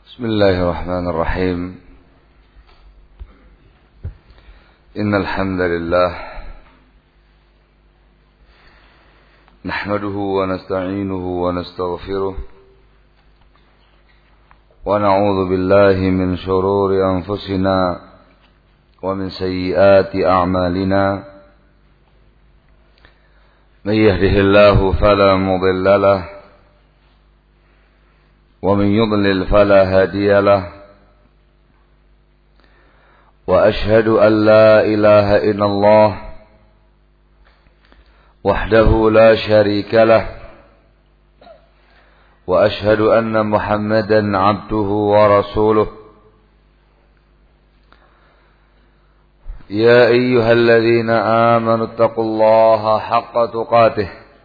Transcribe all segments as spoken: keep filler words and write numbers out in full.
بسم الله الرحمن الرحيم إن الحمد لله نحمده ونستعينه ونستغفره ونعوذ بالله من شرور أنفسنا ومن سيئات أعمالنا من يهده الله فلا مضل له ومن يضلل فلا هادي له وأشهد أن لا إله إلا الله وحده لا شريك له وأشهد أن محمدا عبده ورسوله يا أيها الذين آمنوا اتقوا الله حق تقاته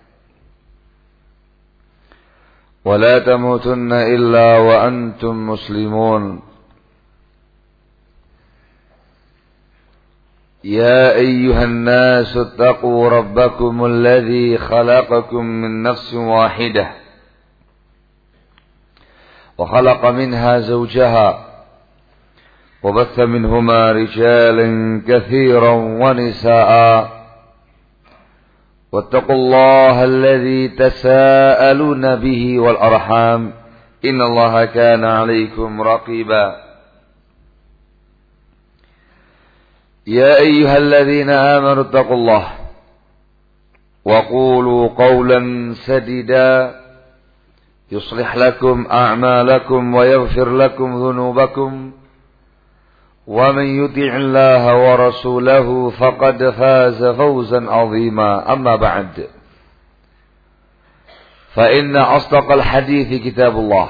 ولا تموتن إلا وأنتم مسلمون يا أيها الناس اتقوا ربكم الذي خلقكم من نفس واحدة وخلق منها زوجها وبث منهما رجالا كثيرا ونساء واتقوا الله الذي تساءلون به والأرحام إن الله كان عليكم رقيبا يا أيها الذين آمنوا اتقوا الله وقولوا قولا سديدا يصلح لكم أعمالكم ويغفر لكم ذنوبكم ومن يطع الله ورسوله فقد فاز فوزا عظيما أما بعد فإن أصدق الحديث كتاب الله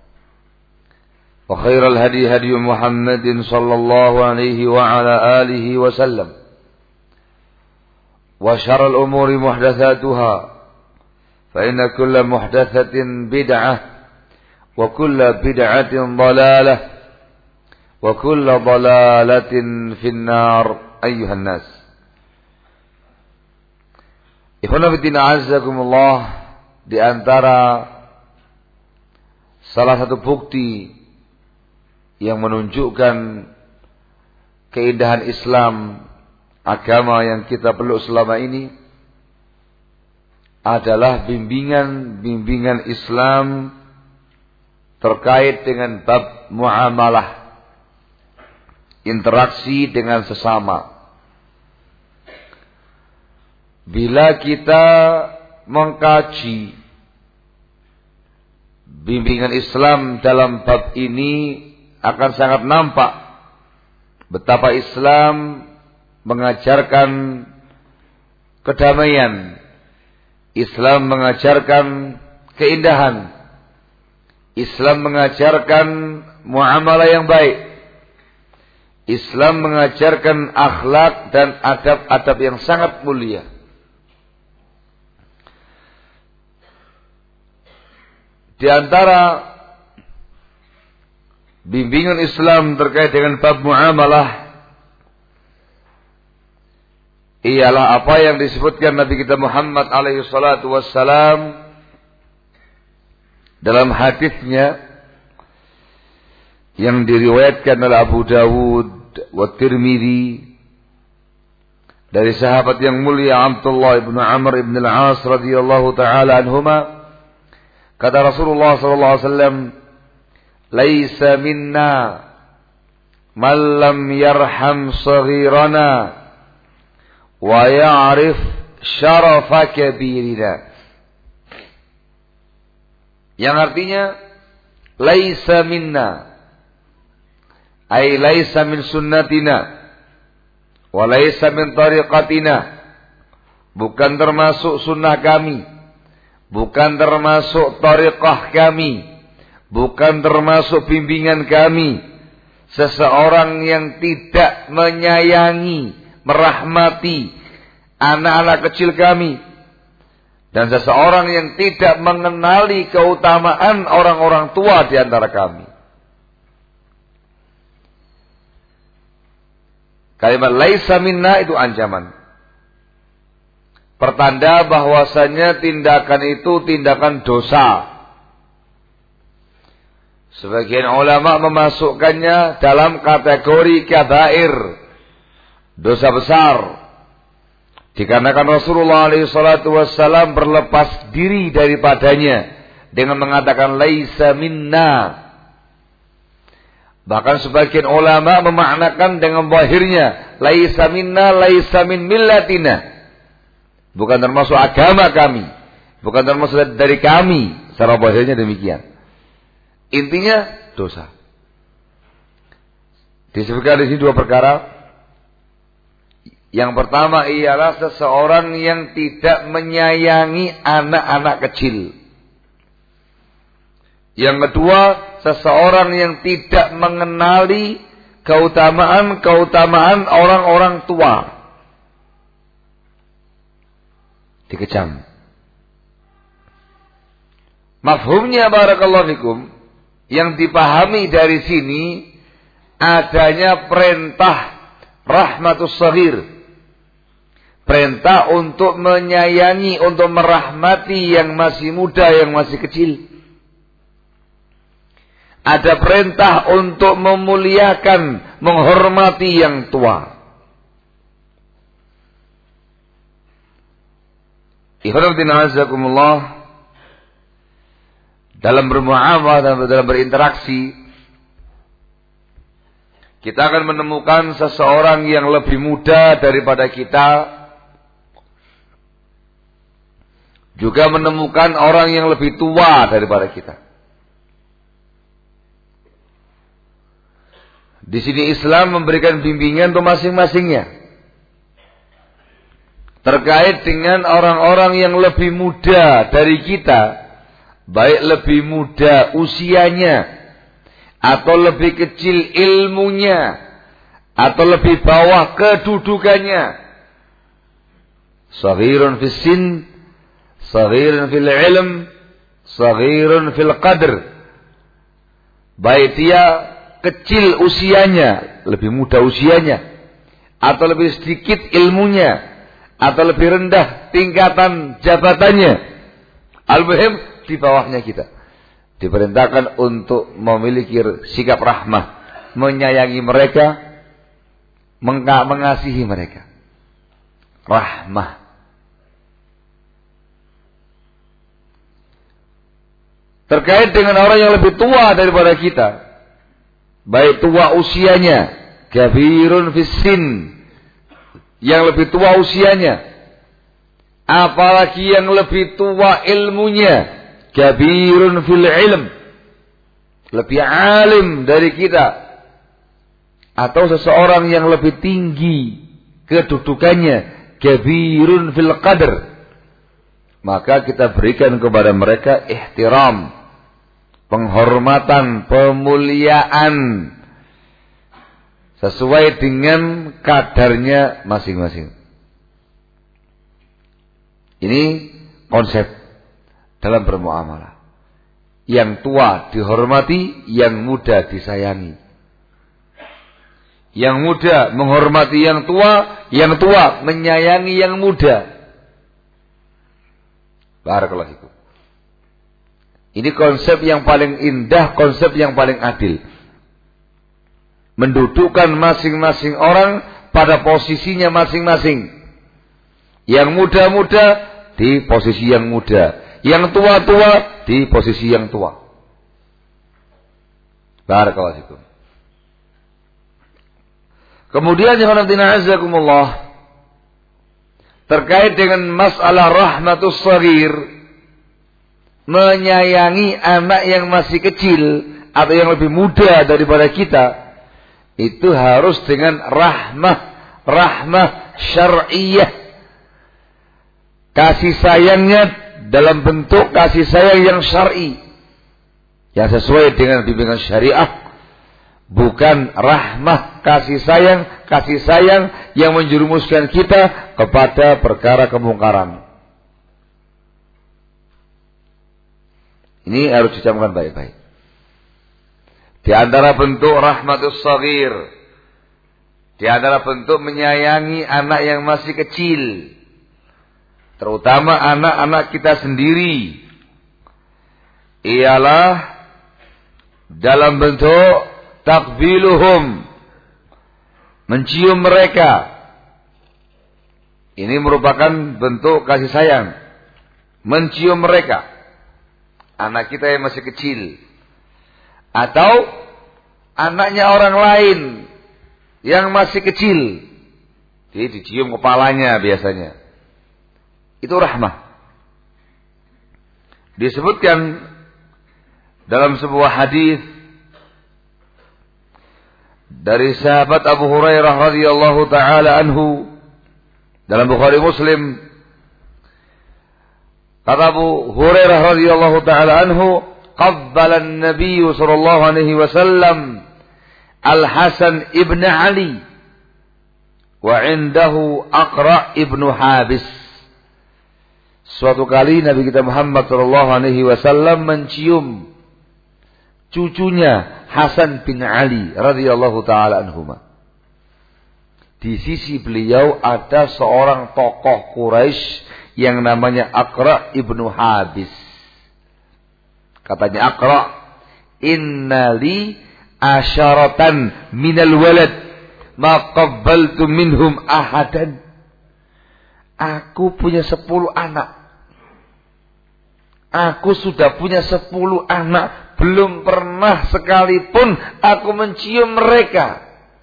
وخير الهدي هدي محمد صلى الله عليه وعلى آله وسلم وشر الأمور محدثاتها فإن كل محدثة بدعة وكل بدعة ضلالة wa kullu dhalalatin finnar ayyuhan nas. Ikhwana fillah azzakumullah, di antara salah satu bukti yang menunjukkan keindahan Islam, agama yang kita peluk selama ini, adalah bimbingan-bimbingan Islam terkait dengan bab muamalah, interaksi dengan sesama. Bila kita mengkaji bimbingan Islam dalam bab ini, akan sangat nampak betapa Islam mengajarkan kedamaian, Islam mengajarkan keindahan, Islam mengajarkan muamalah yang baik, Islam mengajarkan akhlak dan adab-adab yang sangat mulia. Di antara bimbingan Islam terkait dengan bab muamalah ialah apa yang disebutkan Nabi kita Muhammad alaihi salatu wassalam dalam hadisnya yang diriwayatkan oleh Abu Dawud wa Tirmidzi dari sahabat yang mulia Abdullah ibn Amr ibn al-As radhiyallahu taala anhuma, kata Rasulullah sallallahu alaihi wasallam, laisa minna man lam yarham saghirana wa ya'rif syarafa kabirina, yang artinya laisa minna ay laisa min sunnatina wa laisa min tariqatina, bukan termasuk sunnah kami, bukan termasuk tariqah kami, bukan termasuk bimbingan kami, seseorang yang tidak menyayangi, merahmati anak-anak kecil kami, dan seseorang yang tidak mengenali keutamaan orang-orang tua di antara kami. Kalimat laisa minna itu ancaman, pertanda bahwasanya tindakan itu tindakan dosa. Sebagian ulama memasukkannya dalam kategori kabair, dosa besar. Dikarenakan Rasulullah alaihi salatu wassalam berlepas diri daripadanya dengan mengatakan laisa minna. Bahkan sebagian ulama memaknakan dengan zahirnya laisa minna, laisa min millatina. Bukan termasuk agama kami, bukan termasuk dari kami. Secara zahirnya demikian. Intinya dosa. Disebutkan di sini dua perkara. Yang pertama ialah seseorang yang tidak menyayangi anak-anak kecil. Yang kedua, seseorang yang tidak mengenali keutamaan-keutamaan orang-orang tua. Dikecam. Mafhumnya barakallahu fikum, yang dipahami dari sini adanya perintah rahmatus shaghir. Perintah untuk menyayangi, untuk merahmati yang masih muda, yang masih kecil. Ada perintah untuk memuliakan, menghormati yang tua. Ikhwanuddin azakumullah, dalam bermuamalah, dalam berinteraksi, kita akan menemukan seseorang yang lebih muda daripada kita, juga menemukan orang yang lebih tua daripada kita. Di sini Islam memberikan bimbingan untuk masing-masingnya. Terkait dengan orang-orang yang lebih muda dari kita, baik lebih muda usianya, atau lebih kecil ilmunya, atau lebih bawah kedudukannya. Shaghirun fis sin, shaghirun fil ilm, shaghirun fil qadr. Baik dia kecil usianya, lebih muda usianya, atau lebih sedikit ilmunya, atau lebih rendah tingkatan jabatannya, al-muhim di bawahnya kita. Diperintahkan untuk memiliki sikap rahmah, menyayangi mereka, mengasihi mereka. Rahmah. Terkait dengan orang yang lebih tua daripada kita, baik tua usianya, kabirun fissin, yang lebih tua usianya, apalagi yang lebih tua ilmunya, kabirun fil ilm, lebih alim dari kita, atau seseorang yang lebih tinggi kedudukannya, kabirun fil qadr, maka kita berikan kepada mereka ihtiram, penghormatan, pemuliaan sesuai dengan kadarnya masing-masing. Ini konsep dalam bermuamalah. Yang tua dihormati, yang muda disayangi. Yang muda menghormati yang tua, yang tua menyayangi yang muda. Barakallahu fikum. Ini konsep yang paling indah, konsep yang paling adil. Mendudukkan masing-masing orang pada posisinya masing-masing. Yang muda-muda di posisi yang muda, yang tua-tua di posisi yang tua. Barakallahu fikum. Kemudian yang azakumullah, terkait dengan masalah rahmatus shaghir, menyayangi anak yang masih kecil atau yang lebih muda daripada kita, itu harus dengan rahmah, rahmah syar'iyyah. Kasih sayangnya dalam bentuk kasih sayang yang syar'i, yang sesuai dengan bimbingan syariah. Bukan rahmah kasih sayang, kasih sayang yang menjerumuskan kita kepada perkara kemungkaran. Ini harus dicamkan baik-baik. Di antara bentuk rahmatus shaghir, di antara bentuk menyayangi anak yang masih kecil, terutama anak-anak kita sendiri, ialah dalam bentuk takbiluhum, mencium mereka. Ini merupakan bentuk kasih sayang, mencium mereka. Anak kita yang masih kecil, atau anaknya orang lain yang masih kecil, jadi dicium kepalanya biasanya. Itu rahmah. Disebutkan dalam sebuah hadis dari sahabat Abu Hurairah radhiyallahu taala anhu dalam Bukhari Muslim. Kata Abu Hurairah radhiyallahu taala anhu, qabbala an-nabiy sallallahu alaihi wasallam Al-Hasan ibn Ali wa indahu Aqra ibn Habis. Suatu kali Nabi kita Muhammad sallallahu alaihi wasallam mencium cucunya Hasan bin Ali radhiyallahu taala anhuma. Di sisi beliau ada seorang tokoh Quraisy yang namanya Aqra ibnu Habis. Katanya Aqra, innali asyaratan minal walad ma qabbaltu minhum ahadan. Aku punya sepuluh anak. Aku sudah punya sepuluh anak. Belum pernah sekalipun aku mencium mereka.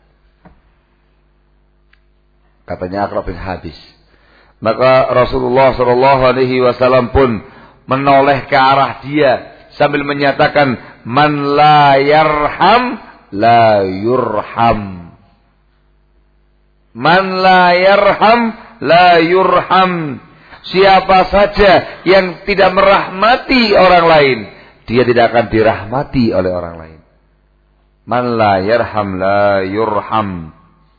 Katanya Aqra bin Habis. Maka Rasulullah Shallallahu Alaihi Wasallam pun menoleh ke arah dia sambil menyatakan, man la yarham la yurham. Man la yarham la yurham. Siapa saja yang tidak merahmati orang lain, dia tidak akan dirahmati oleh orang lain. Man la yarham la yurham.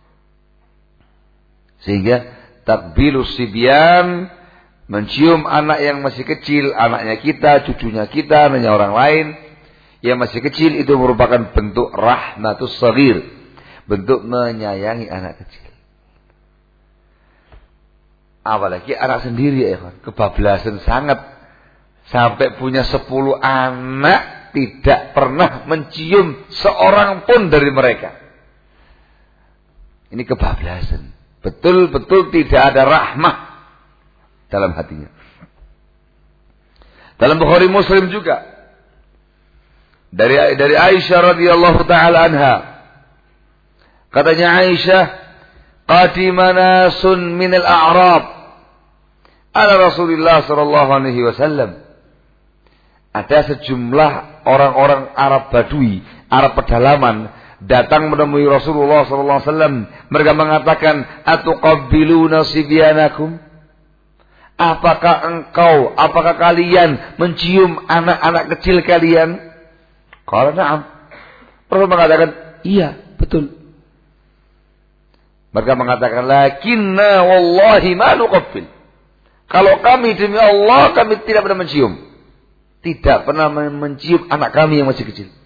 Sehingga takbilus sibyan, mencium anak yang masih kecil, anaknya kita, cucunya kita, anaknya orang lain yang masih kecil, itu merupakan bentuk rahmatus shaghir, bentuk menyayangi anak kecil. Apalagi anak sendiri ya kan, kebablasan sangat, sampai punya sepuluh anak tidak pernah mencium seorang pun dari mereka. Ini kebablasan. Betul-betul tidak ada rahmah dalam hatinya. Dalam Bukhari Muslim juga dari dari Aisyah radhiyallahu taala anha, katanya Aisyah, qadimana sun min al-a'rab ala Rasulullah sallallahu alaihi wasallam. Ada sejumlah orang-orang Arab Badui, Arab pedalaman datang menemui Rasulullah sallallahu alaihi wasallam. Mereka mengatakan, atuqabbiluna sibyanakum? Apakah engkau, apakah kalian mencium anak-anak kecil kalian? Qala na'am. Rasul mengatakan, iya, betul. Mereka mengatakan, lakinna wallahi ma nuqabbil. Kalau kami demi Allah, kami tidak pernah mencium. Tidak pernah mencium anak kami yang masih kecil.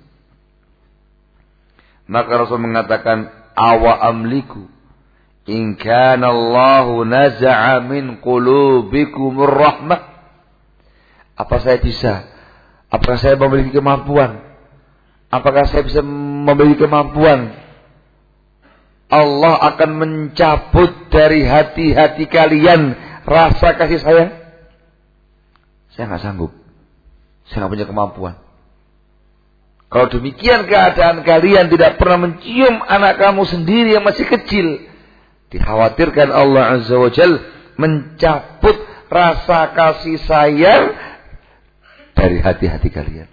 Maka Rasul mengatakan, awa amliku in kana Allahu naza'a min qulubikumur rahmah. Apa saya bisa? Apakah saya memiliki kemampuan? Apakah saya bisa memiliki kemampuan? Allah akan mencabut dari hati-hati kalian rasa kasih sayang? Saya enggak sanggup. Saya enggak punya kemampuan. Kalau demikian keadaan kalian tidak pernah mencium anak kamu sendiri yang masih kecil, dikhawatirkan Allah Azza wa Jalla mencabut rasa kasih sayang dari hati-hati kalian.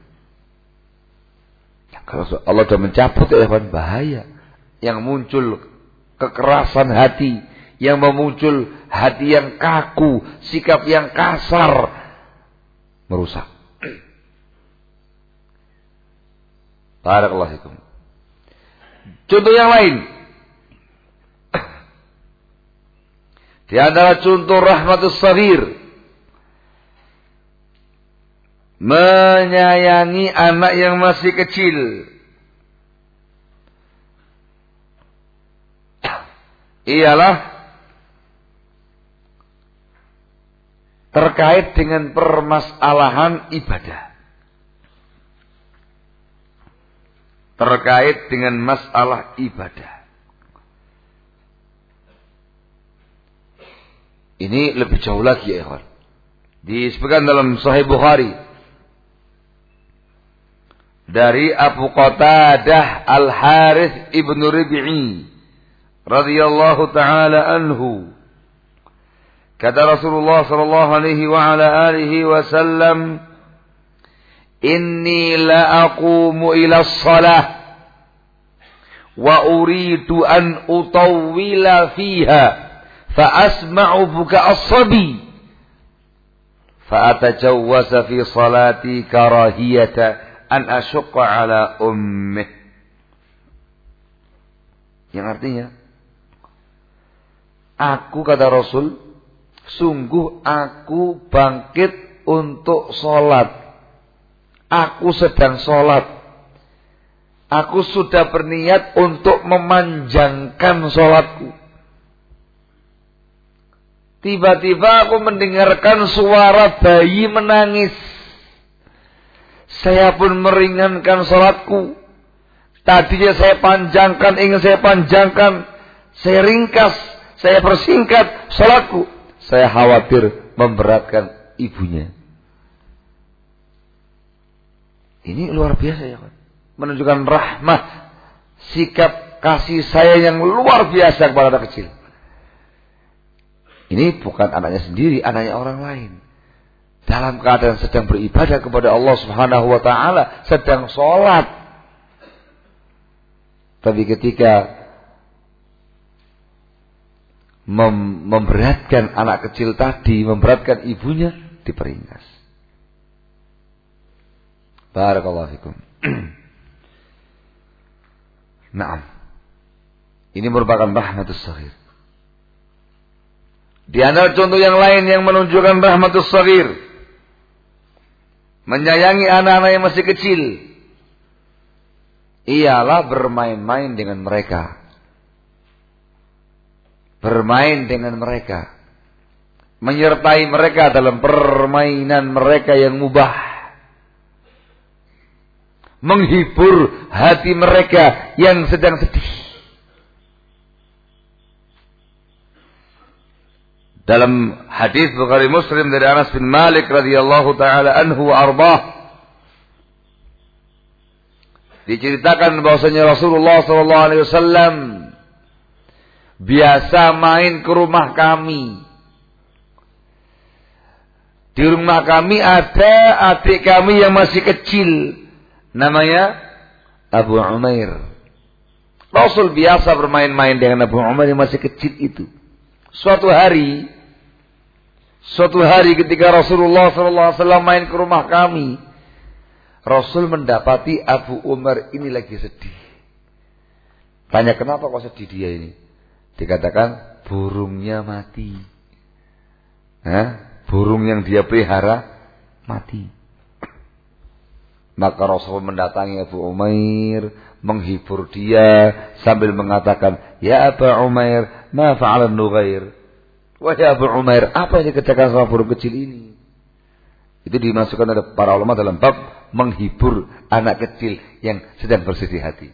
Kalau Allah sudah mencabut, ya kan bahaya. Yang muncul kekerasan hati, yang memuncul hati yang kaku, sikap yang kasar, merusak. Barakallahu fikum. Contoh yang lain. Di antara contoh rahmatus shaghir, menyayangi anak yang masih kecil. Ialah terkait dengan permasalahan ibadah. terkait dengan masalah ibadah. Ini lebih jauh lagi ya ikhwan. Disebutkan dalam Sahih Bukhari dari Abu Qatadah Al-Harith ibn Rabi'i radhiyallahu taala anhu, kata Rasulullah sallallahu alaihi wa ala alihi wasallam, inni la aqumu ila shalah wa uridu an utawwila fiha fa asma'u buka as-sabi fa atajawwaza fi salati karahiyata an asyqa ala ummih. Yang artinya, aku kata Rasul, sungguh aku bangkit untuk sholat. Aku sedang sholat. Aku sudah berniat untuk memanjangkan sholatku. Tiba-tiba aku mendengarkan suara bayi menangis. Saya pun meringankan sholatku. Tadinya saya panjangkan, ingin saya panjangkan. Saya ringkas, saya persingkat sholatku. Saya khawatir memberatkan ibunya. Ini luar biasa ya kan. Menunjukkan rahmah, sikap kasih sayang yang luar biasa kepada anak kecil. Ini bukan anaknya sendiri, anaknya orang lain. Dalam keadaan sedang beribadah kepada Allah Subhanahu wa taala, sedang sholat. Tapi ketika mem- memberatkan anak kecil tadi, memberatkan ibunya, diperingas. Barakallahu fikum. Naam. Ini merupakan rahmatus shaghir. Di antara contoh yang lain yang menunjukkan rahmatus shaghir, menyayangi anak-anak yang masih kecil, ialah bermain-main dengan mereka. Bermain dengan mereka. Menyertai mereka dalam permainan mereka yang mubah. Menghibur hati mereka yang sedang sedih. Dalam hadis Bukhari Muslim dari Anas bin Malik radhiyallahu taala anhu wa arbah, diceritakan bahwasanya Rasulullah sallallahu alaihi wasallam biasa main ke rumah kami. Di rumah kami ada adik kami yang masih kecil, namanya Abu Umair. Rasul biasa bermain-main dengan Abu Umair yang masih kecil itu. Suatu hari, suatu hari ketika Rasulullah sallallahu alaihi wasallam main ke rumah kami, Rasul mendapati Abu Umar ini lagi sedih. Tanya, kenapa kok sedih dia ini? Dikatakan burungnya mati. Hah? Burung yang dia pelihara mati. Maka Rasul mendatangi Abu Umair, menghibur dia sambil mengatakan, "Ya Abu Umair, ma fa'ala an-nughair?" Wahai Abu Umair, apa yang dikerjakan sama burung kecil ini? Itu dimasukkan oleh para ulama dalam bab menghibur anak kecil yang sedang bersedih hati.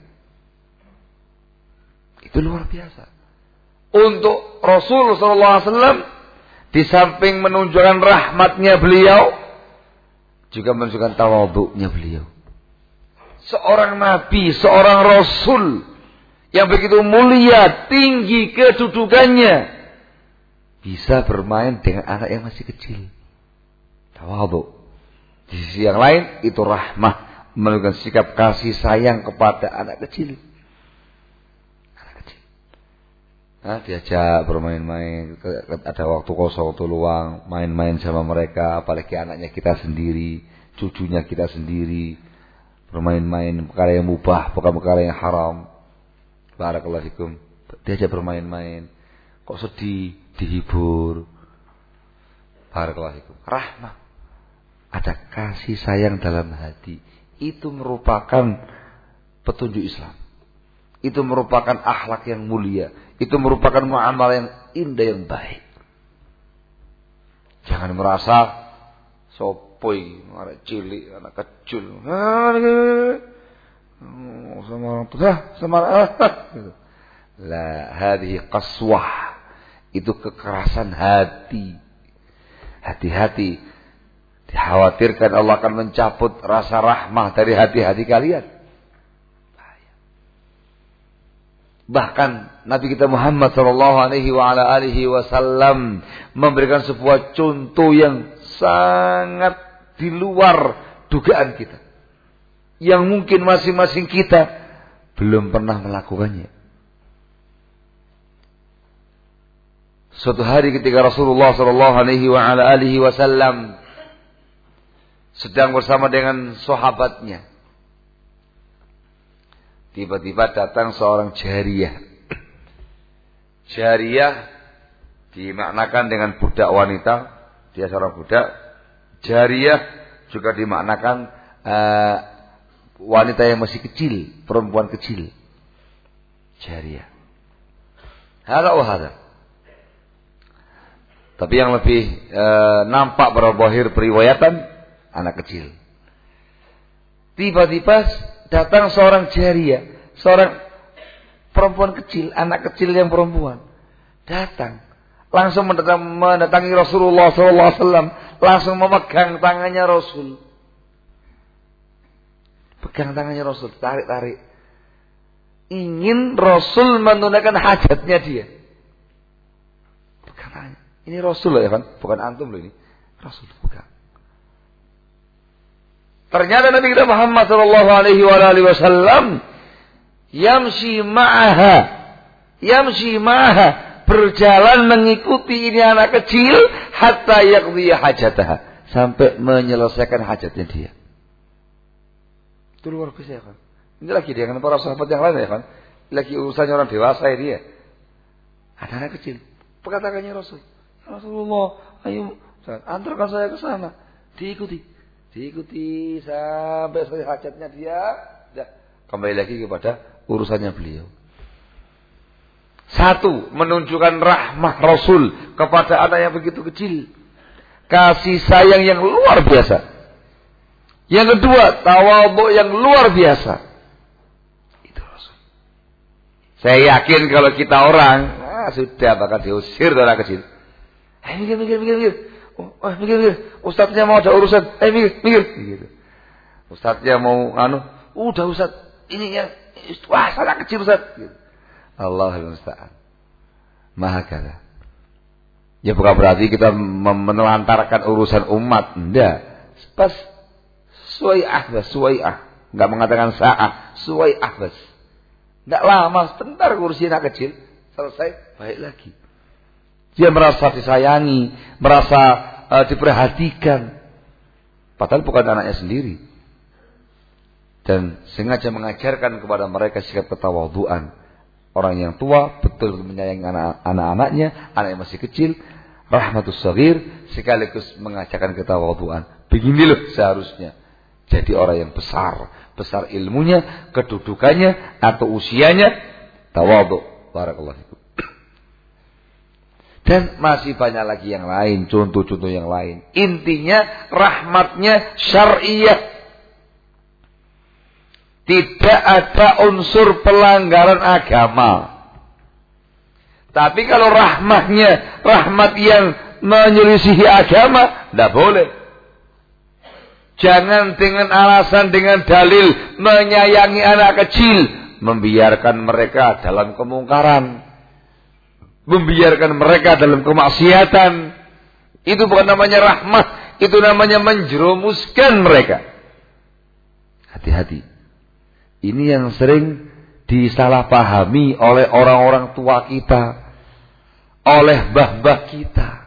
Itu luar biasa. Untuk Rasul sallallahu alaihi wasallam, di samping menunjukkan rahmatnya beliau, juga menunjukkan tawadhu'nya beliau. Seorang nabi, seorang rasul yang begitu mulia, tinggi kedudukannya, bisa bermain dengan anak yang masih kecil. Tawadhu'. Di sisi yang lain itu rahmah, menunjukkan sikap kasih sayang kepada anak kecil. Anak kecil. Nah, diajak bermain-main, ada waktu kosong, waktu luang, main-main sama mereka, apalagi anaknya kita sendiri, cucunya kita sendiri, bermain-main perkara yang mubah, bukan perkara yang haram. Barakallahu fikum. Diajak bermain-main, kok sedih, dihibur. Barakallahu fikum. Rahmah. Ada kasih sayang dalam hati. Itu merupakan petunjuk Islam. Itu merupakan akhlak yang mulia. Itu merupakan muamalah yang indah, yang baik. Jangan merasa sopoi, anak cilik, anak kecil. Oh, sama orang tua, sama orang gitu. La hadhihi qaswah. Itu kekerasan hati. Hati-hati. Dikhawatirkan Allah akan mencabut rasa rahmah dari hati-hati kalian. Bahkan Nabi kita Muhammad sallallahu alaihi wa ala alihi wasallam memberikan sebuah contoh yang sangat di luar dugaan kita. Yang mungkin masing-masing kita belum pernah melakukannya. Suatu hari ketika Rasulullah sallallahu alaihi wa ala alihi wasallam sedang bersama dengan sahabatnya, tiba-tiba datang seorang jariyah. Jariyah dimaknakan dengan budak wanita, dia seorang budak. Jariyah juga dimaknakan uh, wanita yang masih kecil, perempuan kecil. Jariyah. Hada wa hada. Tapi yang lebih uh, nampak berbahir periwayatan anak kecil. Tiba-tiba datang seorang jariyah, seorang perempuan kecil, anak kecil yang perempuan. Datang. Langsung mendatangi Rasulullah sallallahu alaihi wasallam. Langsung memegang tangannya Rasul. Pegang tangannya Rasul, tarik-tarik. Ingin Rasul menunaikan hajatnya dia. Pegang tangannya. Ini Rasul loh ya kan? Bukan antum loh ini. Rasul, pegang. Ternyata Nabi kita Muhammad sallallahu alaihi wasallam yamshi ma'aha, yamshi ma'aha, berjalan mengikuti ini anak kecil hatta yaqdi hajataha, sampai menyelesaikan hajatnya dia. Itu luar biasa ya kan? Ini lagi dia kan para sahabat yang lain ya kan? Lagi urusannya orang dewasa ya dia. Ada anak kecil, perkataannya Rasul, Rasulullah, ayo antarkan saya ke sana, diikuti. Diikuti sampai selesai hajatnya dia, ya, kembali lagi kepada urusannya beliau. Satu, menunjukkan rahmah Rasul kepada anak yang begitu kecil. Kasih sayang yang luar biasa. Yang kedua, tawadhu yang luar biasa. Itu Rasul. Saya yakin kalau kita orang, ah, sudah bakal diusir dari anak kecil. Hei, mikir, mikir, mikir, mikir. Oh, oh, mikir, mikir. Ustadznya mau ada urusan. Eh, mikir, mikir. Gitu. Ustadznya mau anu, udah Ustadz, ini yang wah, salah kecil Ustadz. Gitu. Allahul musta'an. Maha kala. Ya bukan berarti kita menelantarkan urusan umat, enggak. Pas suai'ah, suai'ah. Enggak mengatakan sa'ah, suai'ah bas. Enggak lama, sebentar ngurusin anak kecil, selesai, baik lagi. Dia merasa disayangi, merasa uh, diperhatikan. Padahal bukan anaknya sendiri. Dan sengaja mengajarkan kepada mereka sikap ketawadhuan. Orang yang tua betul menyayangi anak, anak-anaknya, anak yang masih kecil, rahmatus shaghir, sekaligus mengajarkan ketawadhuan. Begini loh seharusnya. Jadi orang yang besar, besar ilmunya, kedudukannya atau usianya, tawadhu. Barakallahu fikum. Dan masih banyak lagi yang lain, contoh-contoh yang lain. Intinya rahmatnya syariah. Tidak ada unsur pelanggaran agama. Tapi kalau rahmatnya rahmat yang menyelisihi agama, tidak boleh. Jangan dengan alasan, dengan dalil menyayangi anak kecil, membiarkan mereka dalam kemungkaran, membiarkan mereka dalam kemaksiatan. Itu bukan namanya rahmat, itu namanya menjerumuskan mereka. Hati-hati. Ini yang sering disalahpahami oleh orang-orang tua kita, oleh mbah-mbah kita.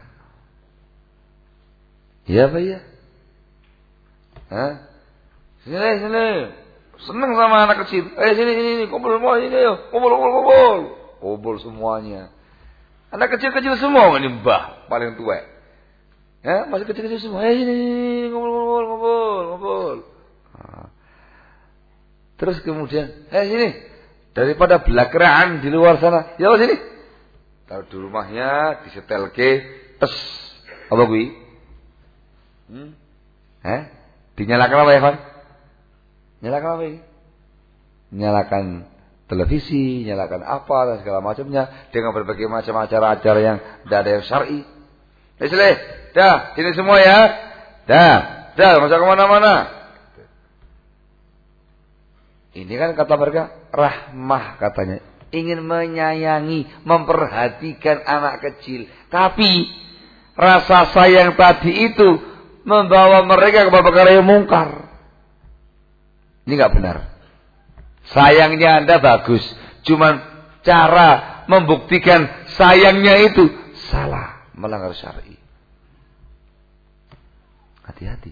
Ya Pak ya? Hah? Sini, sini. Senang sama anak kecil. Eh sini, sini, kumpul semua ini ayo. Kumpul, kumpul, kumpul. Kumpul semuanya. Anak kecil-kecil semua ini mbah paling tua. Ya, masih kecil-kecil semua. Eh sini, sini, kumpul, kumpul, kumpul, kumpul. Nah. Terus kemudian, eh sini, daripada belakeraan di luar sana, ya sini. Taruh di rumahnya, disetelke, tes, apa gue? Hmm? Eh? Dinyalakan apa ya, Pak? Nyalakan apa ini? nyalakan televisi, nyalakan apa dan segala macamnya dengan berbagai macam acara-acara yang tidak ada yang syar'i. Islah, dah, sini semua ya. Dah, dah, enggak usah kemana-mana. Ini kan kata mereka rahmah katanya, ingin menyayangi, memperhatikan anak kecil. Tapi rasa sayang tadi itu membawa mereka kepada perkara yang mungkar. Ini enggak benar. Sayangnya Anda bagus, cuman cara membuktikan sayangnya itu salah, melanggar syar'i. Hati-hati.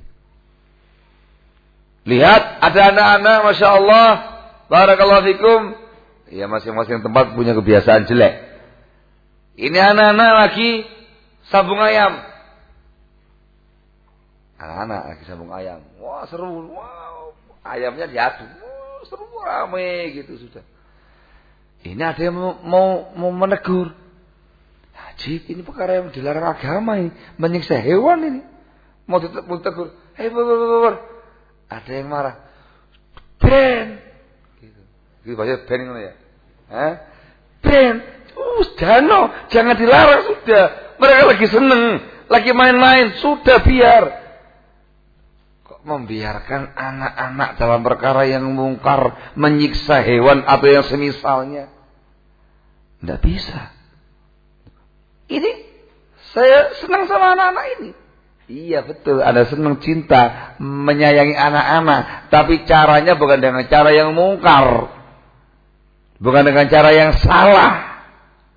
Lihat ada anak-anak, masya Allah, barakallahu fikum. Ya masing-masing tempat punya kebiasaan jelek. Ini anak-anak lagi sambung ayam. Anak-anak lagi sambung ayam. Wah seru, wow, ayamnya diadu. Wah, seru rame gitu sudah. Ini ada yang mau mau, mau menegur. Haji, ini perkara yang dilarang agama ini, menyiksa hewan ini. Mau ditegur, hei ber, ber, ber, ber. Ada yang marah. Ben. Gitu. Gitu bahasa ben itu ya. Hah? Ben. Sudah no, jangan dilarang sudah. Mereka lagi seneng, lagi main-main, sudah biar. Kok membiarkan anak-anak dalam perkara yang mungkar, menyiksa hewan atau yang semisalnya? Tidak bisa. Ini saya senang sama anak-anak ini. Iya betul, Anda senang cinta, menyayangi anak-anak, tapi caranya bukan dengan cara yang mungkar, bukan dengan cara yang salah.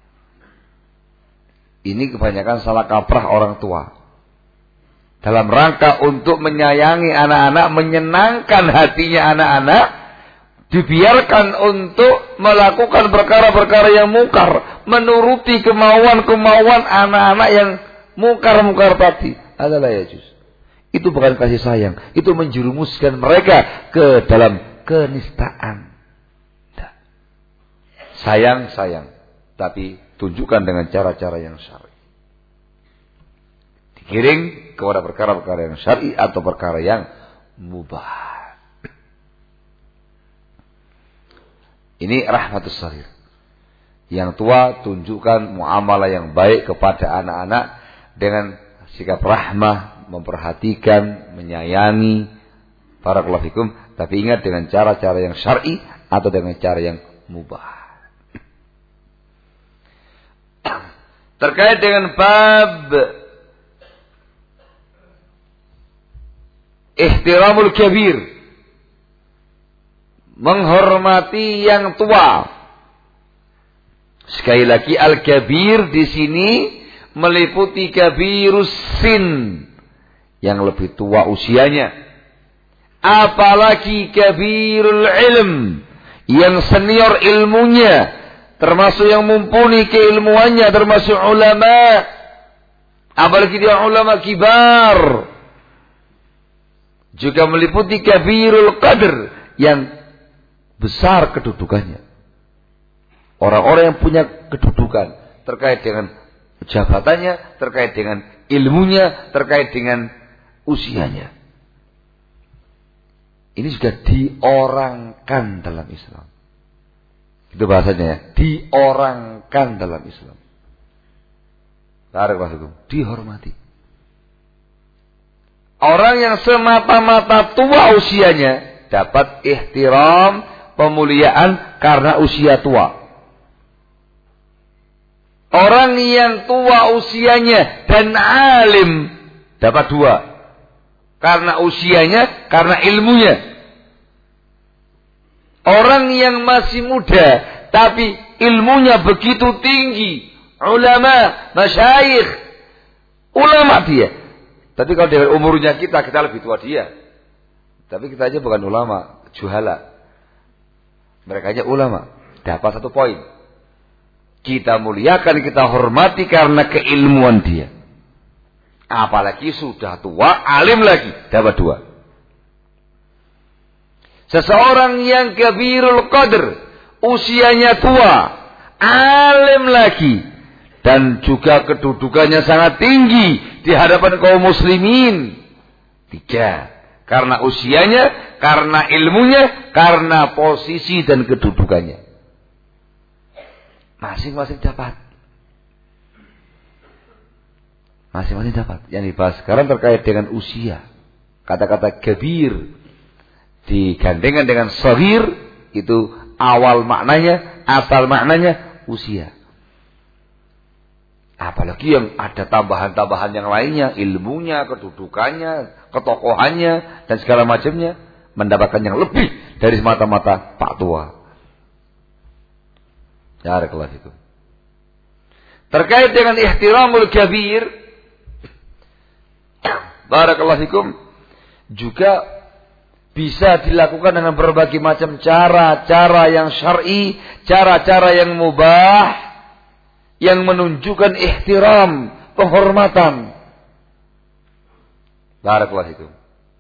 Ini kebanyakan salah kaprah orang tua. Dalam rangka untuk menyayangi anak-anak, menyenangkan hatinya anak-anak, dibiarkan untuk melakukan perkara-perkara yang mungkar, menuruti kemauan-kemauan anak-anak yang mungkar-mungkar tadi. Adalah ya juz. Itu bukan kasih sayang, itu menjerumuskan mereka ke dalam kenistaan. Nah. Sayang sayang, tapi tunjukkan dengan cara-cara yang syar'i. Digiring kepada perkara-perkara yang syar'i atau perkara yang mubah. Ini rahmatus saghir. Yang tua tunjukkan muamalah yang baik kepada anak-anak dengan sikap rahmah, memperhatikan, menyayangi, barakallahu fikum, tapi ingat dengan cara-cara yang syar'i atau dengan cara yang mubah. Terkait dengan bab ihtiramul kabir, menghormati yang tua. Sekali lagi al-kabir di sini meliputi kabirus sin, yang lebih tua usianya. Apalagi kabirul ilm, yang senior ilmunya, termasuk yang mumpuni keilmuannya, termasuk ulama. Apalagi dia ulama kibar. Juga meliputi kabirul qadr, yang besar kedudukannya. Orang-orang yang punya kedudukan terkait dengan jabatannya, terkait dengan ilmunya, terkait dengan usianya. Ini sudah diorangkan dalam Islam. Itu bahasanya ya, diorangkan dalam Islam. Barakallahu, dihormati. Orang yang semata-mata tua usianya dapat ihtiram, pemuliaan karena usia tua. Orang yang tua usianya dan alim dapat dua. Karena usianya, karena ilmunya. Orang yang masih muda tapi ilmunya begitu tinggi, ulama, masyayikh, ulama dia. Tapi kalau dengan umurnya kita, kita lebih tua dia. Tapi kita aja bukan ulama, juhala. Mereka aja ulama, dapat satu poin. Kita muliakan, kita hormati karena keilmuan dia. Apalagi sudah tua, alim lagi, dapat dua. Seseorang yang kabirul qadr, usianya tua, alim lagi, dan juga kedudukannya sangat tinggi di hadapan kaum muslimin. Tiga, Karena usianya, karena ilmunya, karena posisi dan kedudukannya. Masing-masing dapat. Masing-masing dapat. Yang dibahas sekarang terkait dengan usia. Kata-kata kabir digandengkan dengan shagir, itu awal maknanya, asal maknanya usia. Apalagi yang ada tambahan-tambahan yang lainnya, ilmunya, kedudukannya, ketokohannya, dan segala macamnya, mendapatkan yang lebih dari semata-mata pak tua. Barakallahu fikum. Terkait dengan ihtiramul kabir, barakallahu fikum, juga bisa dilakukan dengan berbagai macam cara, cara yang syar'i, cara-cara yang mubah, yang menunjukkan ihtiram, penghormatan. Barakallahu fikum.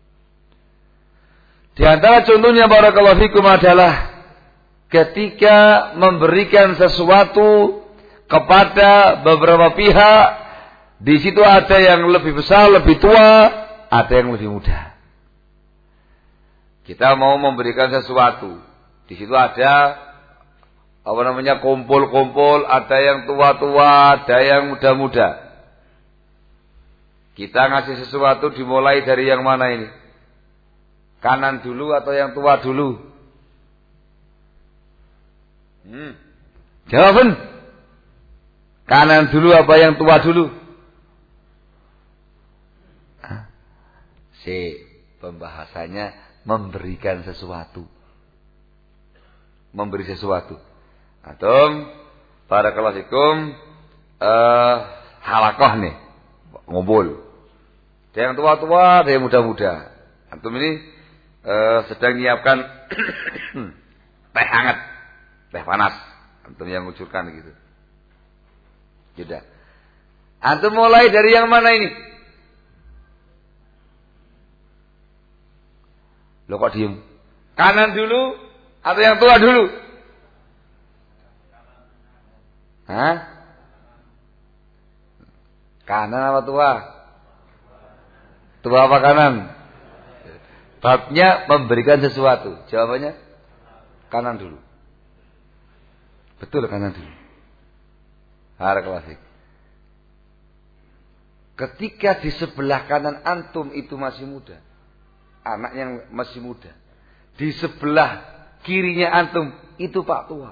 Di antara contohnya barakallahu fikum adalah ketika memberikan sesuatu kepada beberapa pihak, di situ ada yang lebih besar, lebih tua, ada yang lebih muda. Kita mau memberikan sesuatu, di situ ada apa namanya kumpul-kumpul, ada yang tua-tua, ada yang muda-muda. Kita ngasih sesuatu dimulai dari yang mana ini? Kanan dulu atau yang tua dulu? Hmm. Jawaban. Kanan dulu apa yang tua dulu? Si pembahasannya memberikan sesuatu. Memberi sesuatu. Antum, barakallahu fikum, uh, halakoh nih, ngumpul. Ada yang tua-tua, ada yang muda-muda. Antum ini uh, sedang menyiapkan teh hangat, teh panas. Antum yang ngucurkan gitu. Sudah. Antum mulai dari yang mana ini? Lo kok diem? Kanan dulu atau yang tua dulu? Hah? Kanan apa tua? Tua apa kanan? Babnya memberikan sesuatu. Jawabannya kanan dulu. Betul, kanan dulu. Barakallahu. Ketika di sebelah kanan antum itu masih muda, anak yang masih muda, di sebelah kirinya antum itu pak tua.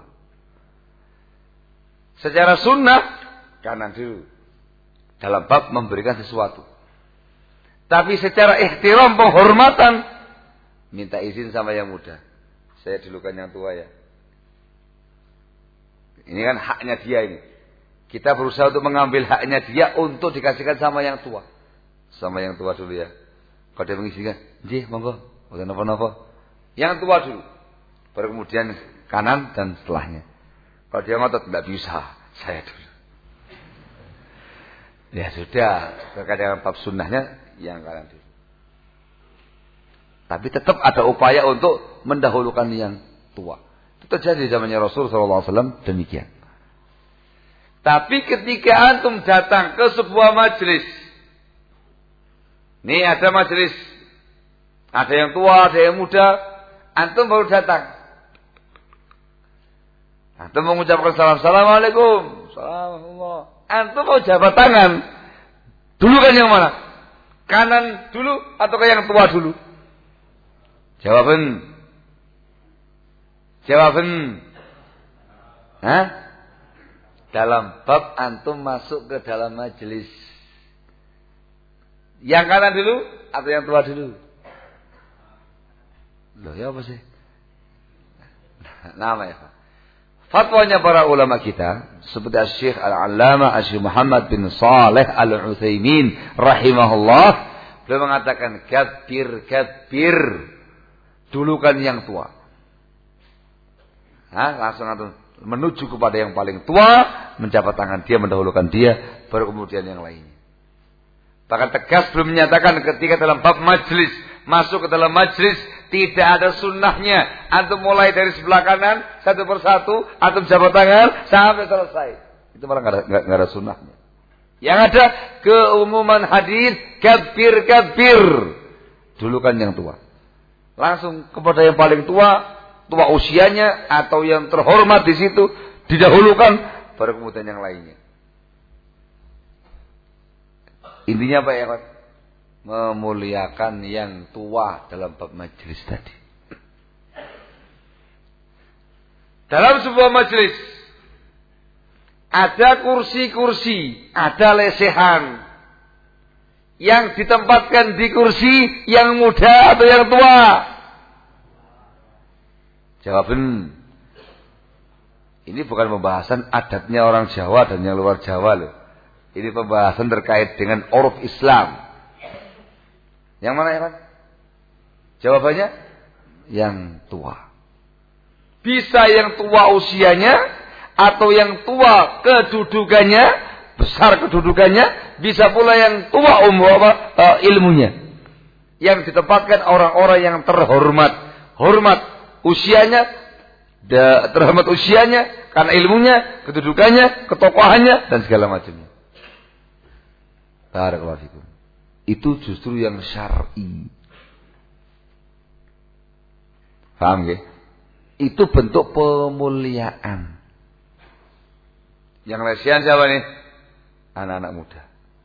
Secara sunnah kanan dulu dalam bab memberikan sesuatu. Tapi secara ihtiram, penghormatan, minta izin sama yang muda. Saya dulukan yang tua ya. Ini kan haknya dia ini. Kita berusaha untuk mengambil haknya dia untuk dikasihkan sama yang tua. Sama yang tua dulu ya. Kalau dia mengizinkan, "Nggih, monggo, boten napa-napa." Yang tua dulu. Baru kemudian kanan dan setelahnya. Kalau dia ngotot tidak bisa, saya dulu. Ya sudah, terkait dengan bab sunnahnya yang kanan dulu. Tapi tetap ada upaya untuk mendahulukan yang tua. Itu terjadi di zamannya Rasul sallallahu alaihi wasallam demikian. Tapi ketika antum datang ke sebuah majelis, nih ada majelis, ada yang tua, ada yang muda, antum baru datang. Antum mengucapkan salam, assalamualaikum, salam. Antum mau jabat tangan, dulu kan yang mana? Kanan dulu atau ke yang tua dulu? Jawaban, jawaban, hah? Dalam bab antum masuk ke dalam majelis, yang kanan dulu atau yang tua dulu? Loh ya apa sih? Nama ya Pak. Fatwanya para ulama kita seperti Syekh Al-Allamah Syekh Muhammad bin Shalih Al-Utsaimin rahimahullah, beliau mengatakan kabir kabir, dulukan yang tua. Hah, langsung antum menuju kepada yang paling tua, menjabat tangan dia, mendahulukan dia, baru kemudian yang lainnya. Bahkan tegas belum menyatakan ketika dalam bab majlis, masuk ke dalam majlis tidak ada sunnahnya. Antum mulai dari sebelah kanan satu persatu, antum jabat tangan sampai selesai. Itu malah nggak ada, nggak, nggak ada sunnahnya. Yang ada keumuman hadis kabir kabir, Dulukan yang tua. Langsung kepada yang paling tua, tua usianya atau yang terhormat di situ didahulukan, baru kemudian yang lainnya. Intinya apa ya, Pak? Memuliakan yang tua dalam bab majelis tadi. Dalam sebuah majelis ada kursi-kursi, ada lesehan yang ditempatkan di kursi yang muda atau yang tua? Jawaban. Ini bukan pembahasan adatnya orang Jawa dan yang luar Jawa loh. Ini pembahasan terkait dengan uruf Islam. Yang mana ya kan? Jawabannya yang tua. Bisa yang tua usianya atau yang tua kedudukannya. Besar kedudukannya, bisa pula yang tua umur apa, uh, ilmunya. Yang ditempatkan orang-orang yang terhormat, hormat usianya, da, terhormat usianya karena ilmunya, kedudukannya, ketokohannya dan segala macamnya. Barakallahu fikum. Itu justru yang syar'i. Paham nggih? Itu bentuk pemuliaan. Yang lesehan siapa nih? Anak-anak muda.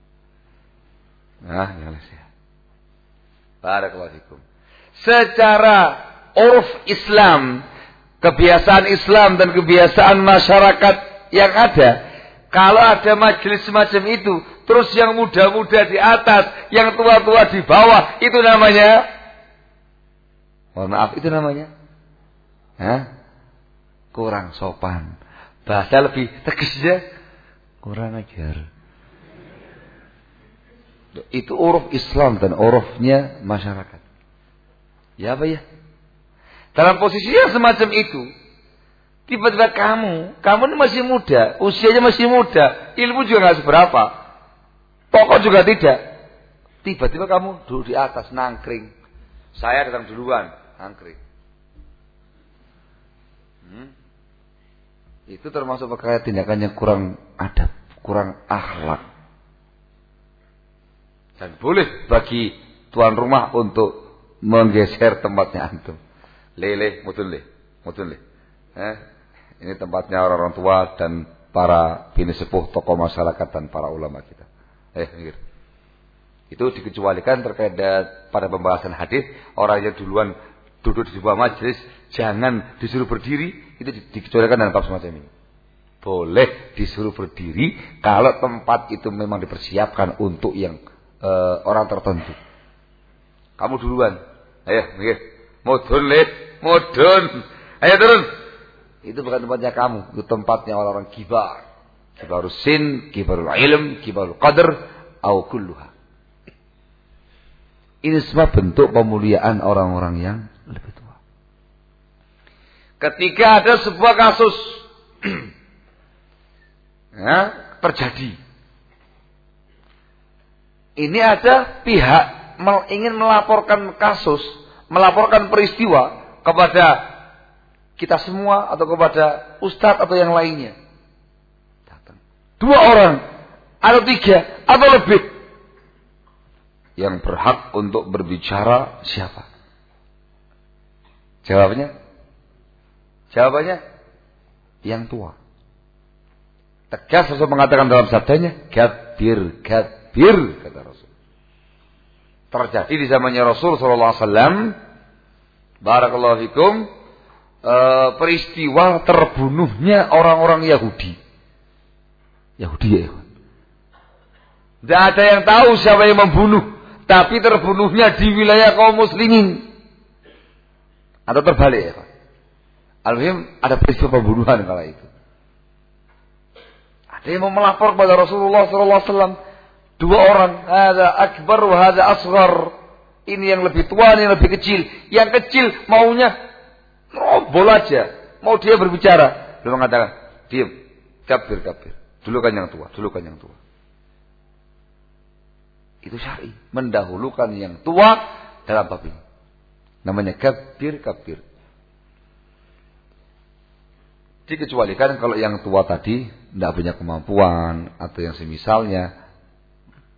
Nah, yang lesehan. Barakallahu fikum. Secara uruf Islam, kebiasaan Islam dan kebiasaan masyarakat yang ada, kalau ada majelis semacam itu, terus yang muda-muda di atas, yang tua-tua di bawah, itu namanya, mohon maaf, itu namanya, hah? Kurang sopan. Bahasa lebih tegasnya, kurang ajar. Itu uruf Islam dan urufnya masyarakat. Ya apa ya? Dalam posisi yang semacam itu, tiba-tiba kamu, kamu ini masih muda, usianya masih muda, ilmu juga nggak seberapa, pokok juga tidak. Tiba-tiba kamu duduk di atas nangkring, saya datang duluan, nangkring. Hmm? Itu termasuk perkara tindakan yang kurang adab, kurang akhlak. Dan boleh bagi tuan rumah untuk menggeser tempatnya antum. Lele, mutun le, mutun le. Eh, ini tempatnya orang-orang tua dan para bini sepuh, tokoh masyarakat dan para ulama kita. Eh, mikir. Itu dikecualikan terkait pada pembahasan hadis, orang yang duluan duduk di sebuah majelis jangan disuruh berdiri, itu dikecualikan dalam bab semacam ini. Boleh disuruh berdiri kalau tempat itu memang dipersiapkan untuk yang Uh, orang tertentu. Kamu duluan. Ayo, mikir. Mudun, le. Mudun. Ayo turun. Itu bukan tempatnya kamu. Itu tempatnya orang-orang kibar. Kibarul sin, kibarul ilm, kibarul qadr, au kulluha. Ini semua bentuk pemuliaan orang-orang yang lebih tua. Ketika ada sebuah kasus ya, terjadi. Ini ada pihak ingin melaporkan kasus, melaporkan peristiwa kepada kita semua atau kepada ustadz atau yang lainnya. Datang. Dua orang, atau tiga, atau lebih. Yang berhak untuk berbicara siapa? Jawabnya? Jawabannya? Yang tua. Tegas Rasul mengatakan dalam sabdanya, Gabir, Gabir. Bir, kata Rasul. Terjadi di zamannya Rasul sallallahu alaihi wasallam, barakallahu fikum, e, peristiwa terbunuhnya orang-orang Yahudi. Yahudi ya. Tidak ada yang tahu siapa yang membunuh, tapi terbunuhnya di wilayah kaum muslimin. Atau terbalik ya, Pak. Al-muhim ada peristiwa pembunuhan kala itu. Ada yang mau melapor kepada Rasulullah sallallahu alaihi wasallam. Dua orang, ada akbar wa ada asghar. Ini yang lebih tua, ini yang lebih kecil. Yang kecil maunya ngobrol aja, mau dia berbicara. Dia mengatakan, diam, kabir, kabir. Dulukan yang tua, dulukan yang tua. Itu syar'i, mendahulukan yang tua dalam bab ini. Namanya kabir, kabir. Dikecualikan kalau yang tua tadi tidak punya kemampuan atau yang semisalnya.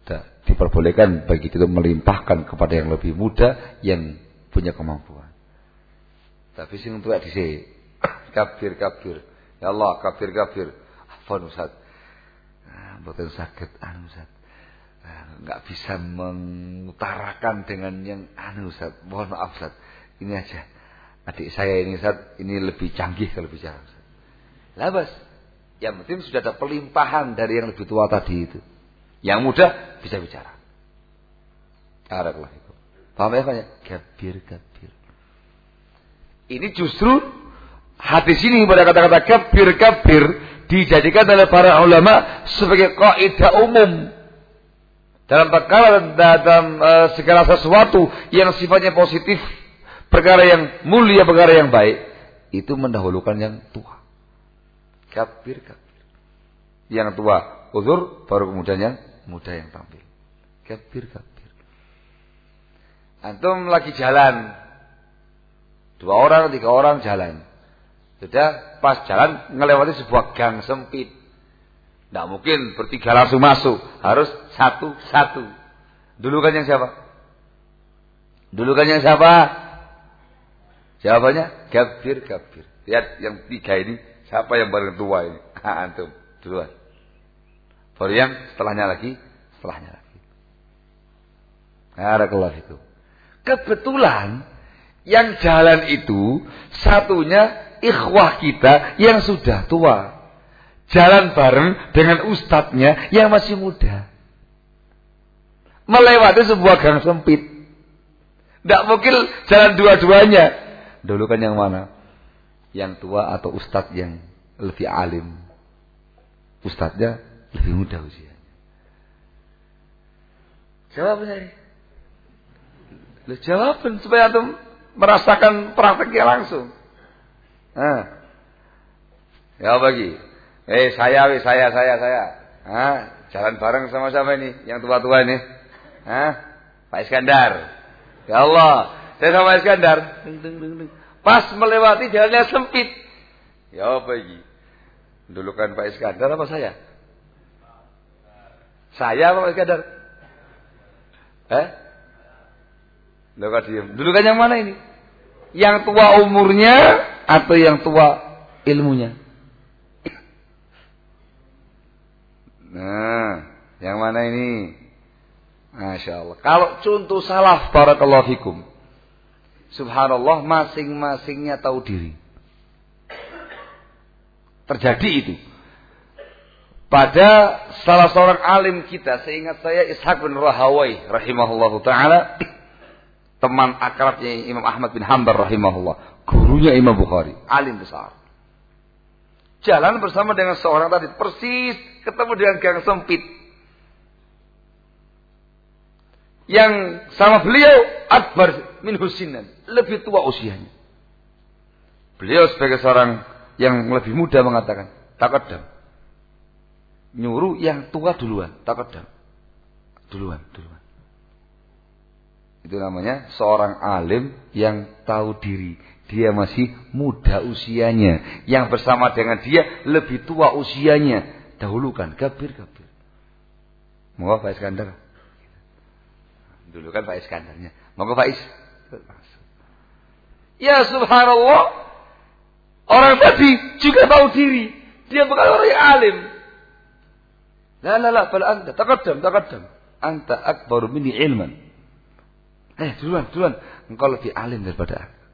Tidak diperbolehkan bagi kita melimpahkan kepada yang lebih muda yang punya kemampuan. Tapi sing tuwek dhisik. Kabir kabir. Ya Allah, kabir kabir. Afwan Ustaz. Ah, mboten saged anu Ustaz. Ah, enggak bisa mengutarakan dengan yang anu Ustaz. Mohon maaf Ustaz. Ini aja. Adik saya ini Ustaz, ini lebih canggih kalau bicara Ustaz. Lah bas. Yang penting sudah ada pelimpahan dari yang lebih tua tadi itu. Yang muda bisa bicara. Barakallahu fikum. Paham ya, Pak? Kabir kabir. Ini justru hadis ini pada kata-kata kabir kabir dijadikan oleh para ulama sebagai kaidah umum dalam perkara dalam uh, segala sesuatu yang sifatnya positif, perkara yang mulia, perkara yang baik, itu mendahulukan yang tua. Kabir kabir. Yang tua uzur, baru kemudian yang muda yang tampil. Kabir kabir. Antum lagi jalan, dua orang, tiga orang jalan. Sudah pas jalan ngelewati sebuah gang sempit. Tidak mungkin bertiga langsung masuk, harus satu-satu. Dulu kan yang siapa? Dulu kan yang siapa? Jawabannya kabir kabir. Lihat yang tiga ini, siapa yang paling tua ini? Ha, antum duluan. Baru yang setelahnya lagi, setelahnya lagi. Barakallahu fikum. Kebetulan yang jalan itu satunya ikhwah kita yang sudah tua. Jalan bareng dengan ustadznya yang masih muda. Melewati sebuah gang sempit. Tidak mungkin jalan dua-duanya. Dulu kan yang mana? Yang tua atau ustadz yang lebih alim. Ustadznya lebih muda usianya. Jawabnya ini. Loh, jawaban supaya antum merasakan prakteknya langsung. Nah. Ya bagi. Eh saya, saya, saya, saya. Ah, jalan bareng sama siapa ini? Yang tua-tua ini. Ah, Pak Iskandar. Ya Allah, saya sama Iskandar. Deng, deng, deng, deng. Pas melewati jalannya sempit. Ya bagi. Dulu kan Pak Iskandar apa saya? Saya apa Pak Iskandar? Eh? Loh kok diem? Dulu kan yang mana ini? Yang tua umurnya atau yang tua ilmunya? Nah, yang mana ini? Masya Allah. Kalau contoh salaf, barakallahu fikum. Subhanallah, masing-masingnya tahu diri. Terjadi itu. Pada salah seorang alim kita, seingat saya Ishaq bin Rahawai rahimahullahu ta'ala, teman akrabnya Imam Ahmad bin Hanbal rahimahullah, gurunya Imam Bukhari, alim besar. Jalan bersama dengan seorang tadi, persis ketemu dengan gang sempit. Yang sama beliau akbar min husinan, lebih tua usianya. Beliau sebagai seorang yang lebih muda mengatakan, taqaddam. Nyuruh yang tua duluan, taqaddam. Duluan, duluan. Itu namanya seorang alim yang tahu diri. Dia masih muda usianya. Yang bersama dengan dia lebih tua usianya. Dahulukan, kabir-kabir. Moga Pak Iskandar. Dulu kan Pak Iskandarnya. Moga Pak Is. Ya subhanallah. Orang tadi juga tahu diri. Dia bukan orang yang alim. La la la, bal anta taqaddam taqaddam. Anta akbaru minni ilman. Eh, duluan, duluan. Engkau lebih alim daripada aku.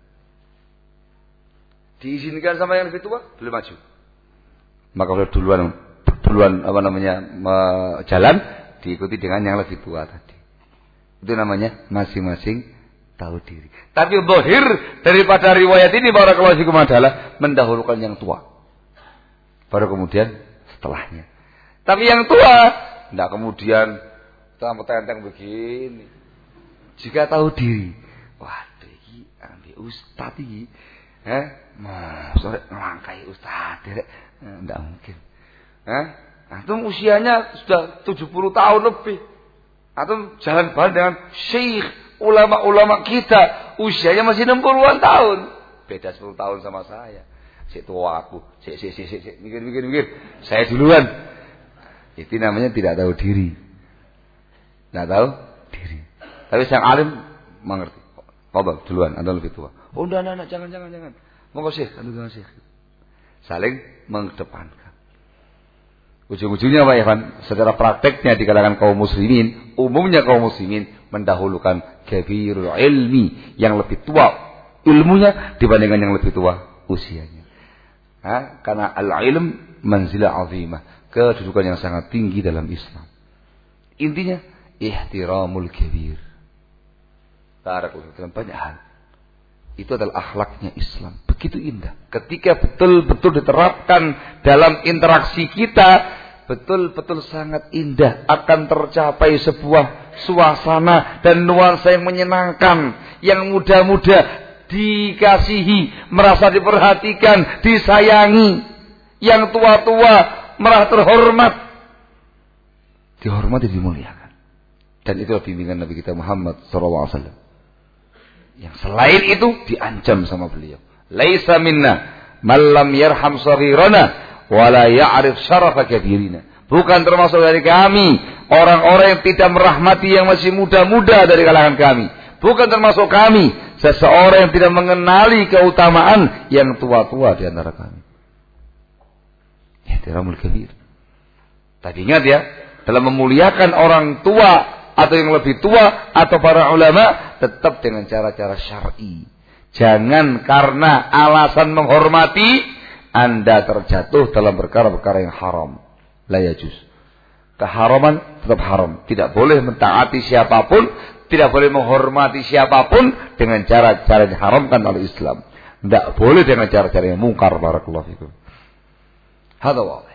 Diizinkan sama yang lebih tua, belum maju. Maka kalau duluan duluan apa namanya jalan diikuti dengan yang lebih tua tadi. Itu namanya masing-masing tahu diri. Tapi zahir daripada riwayat ini barakallahu fikum adalah mendahulukan yang tua. Baru kemudian setelahnya. Tapi yang tua tidak kemudian tambah tenteng begini. Jika tahu diri, waduh iki ambil ustaz iki. Eh, mah sore ngelangkai ustaz, tidak mungkin. Eh, antum usianya sudah tujuh puluh tahun lebih. Antum jalan bareng dengan syekh ulama-ulama kita, usianya masih enam puluhan tahun. Beda sepuluh tahun sama saya. Sik tua aku, sik sik sik sik mikir-mikir mikir. Saya duluan. Itu namanya tidak tahu diri. Nggak tahu diri. Tapi sang alim mengerti. Fadhal, duluan, Anda lebih tua. Oh, enggak, enggak, jangan, jangan, jangan. Monggo Syekh, Anda jangan Syekh. Saling mengedepankan. Ujung-ujungnya Pak Ikhwan, secara prakteknya di kalangan kaum muslimin, umumnya kaum muslimin mendahulukan kabirul ilmi, yang lebih tua ilmunya dibandingkan yang lebih tua usianya. Ha? Karena al-ilm manzilah azimah, kedudukan yang sangat tinggi dalam Islam. Intinya ihtiramul kabir. Barakallahu dalam banyak hal. Itu adalah akhlaknya Islam. Begitu indah. Ketika betul-betul diterapkan dalam interaksi kita, betul-betul sangat indah. Akan tercapai sebuah suasana dan nuansa yang menyenangkan. Yang muda-muda dikasihi, merasa diperhatikan, disayangi. Yang tua-tua merasa terhormat. Dihormati, dimuliakan. Dan itulah bimbingan Nabi kita Muhammad sallallahu alaihi wasallam. Yang selain itu diancam sama beliau. Laisa minna man lam yarham saghirana wa la ya'rif syarafa kabirina. Bukan termasuk dari kami orang-orang yang tidak merahmati yang masih muda-muda dari kalangan kami. Bukan termasuk kami seseorang yang tidak mengenali keutamaan yang tua-tua di antara kami. Ihtiramul kabir. Tapi ingat ya, dalam memuliakan orang tua atau yang lebih tua atau para ulama, tetap dengan cara-cara syar'i. Jangan karena alasan menghormati Anda terjatuh dalam perkara-perkara yang haram. La yajuz. Keharaman tetap haram. Tidak boleh mentaati siapapun, tidak boleh menghormati siapapun dengan cara-cara yang diharamkan oleh Islam. Tidak boleh dengan cara-cara yang mungkar. Barakallahu fikum. Hadza wadih.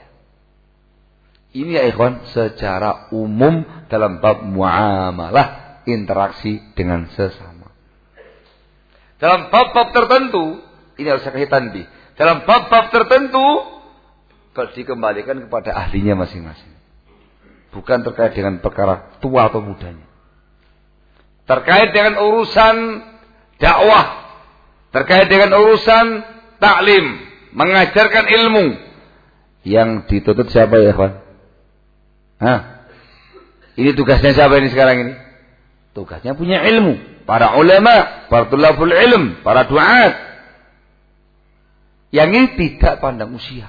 Ini ya ikhwan secara umum dalam bab muamalah, interaksi dengan sesama. Dalam bab-bab tertentu, ini harus saya kasih tanbih. Dalam bab-bab tertentu, kalau dikembalikan kepada ahlinya masing-masing. Bukan terkait dengan perkara tua atau mudanya. Terkait dengan urusan dakwah. Terkait dengan urusan taklim. Mengajarkan ilmu. Yang dituntut siapa ya ikhwan? Hah? Ini tugasnya siapa ini sekarang ini? Tugasnya punya ilmu. Para ulama, para tulabul ilm, para duat. Yang ini tidak pandang usia.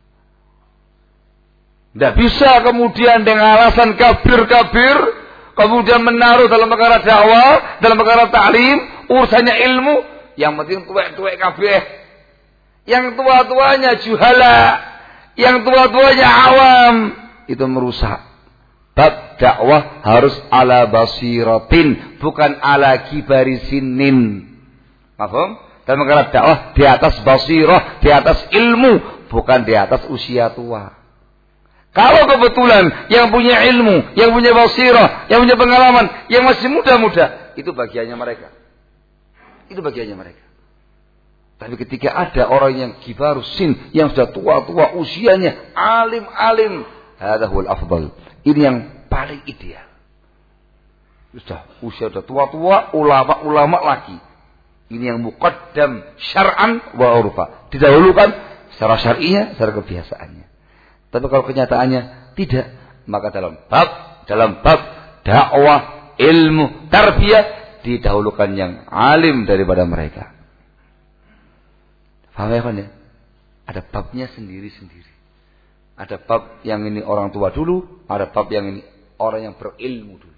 Tidak bisa kemudian dengan alasan kabir-kabir, kemudian menaruh dalam perkara dakwah, dalam perkara ta'lim, urusannya ilmu, yang penting tuwek-tuwek kabeh. Yang tua-tuanya juhala, yang tua-tuanya awam. Itu merusak. Bab dakwah harus ala basiratin, bukan ala kibari sinin. Paham? Dan perkara dakwah di atas basirah, di atas ilmu, bukan di atas usia tua. Kalau kebetulan yang punya ilmu, yang punya basirah, yang punya pengalaman, yang masih muda-muda, itu bagiannya mereka. Itu bagiannya mereka. Tapi ketika ada orang yang kibarus sin, yang sudah tua-tua usianya, alim-alim, hadza huwal afdal. Ini yang paling ideal. Sudah usia sudah tua-tua, ulama-ulama lagi. Ini yang muqaddam syar'an wa urfa. Didahulukan secara syar'inya, secara kebiasaannya. Tapi kalau kenyataannya tidak, maka dalam bab dalam bab dakwah, ilmu, tarbiyah didahulukan yang alim daripada mereka. Paham ya, ya? Ada babnya sendiri-sendiri. Ada bab yang ini orang tua dulu, ada bab yang ini orang yang berilmu dulu.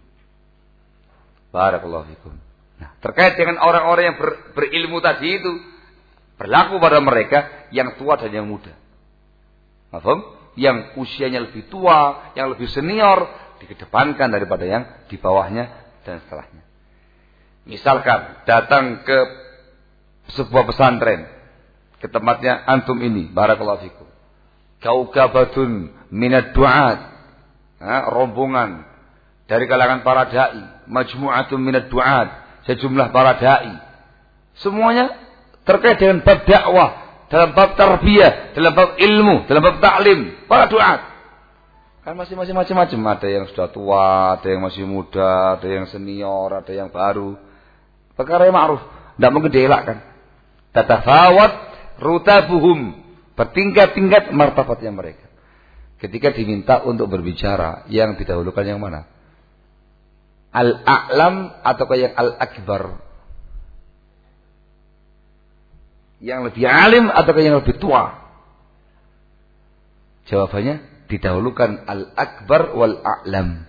Barakallahu fikum. Nah, terkait dengan orang-orang yang ber, berilmu tadi itu, berlaku pada mereka yang tua dan yang muda. Paham? Yang usianya lebih tua, yang lebih senior, dikedepankan daripada yang di bawahnya dan setelahnya. Misalkan datang ke sebuah pesantren, ke tempatnya antum ini, barakallahu fikum. Kaukabatun minad du'at, rombongan dari kalangan para dai, majmu'atun minad du'at, sejumlah para dai. Semuanya terkait dengan bab dakwah, dalam bab tarbiyah, dalam bab ilmu, dalam bab taklim, para du'at. Kan masing-masing macam-macam, ada yang sudah tua, ada yang masih muda, ada yang senior, ada yang baru. Perkara yang ma'ruf, tidak mungkin dielakkan. Tatafawat rutabuhum, bertingkat-tingkat martabatnya mereka. Ketika diminta untuk berbicara, yang didahulukan yang mana? Al-a'lam ataukah yang al-akbar? Yang lebih alim ataukah yang lebih tua? Jawabannya didahulukan al-akbar wal-a'lam.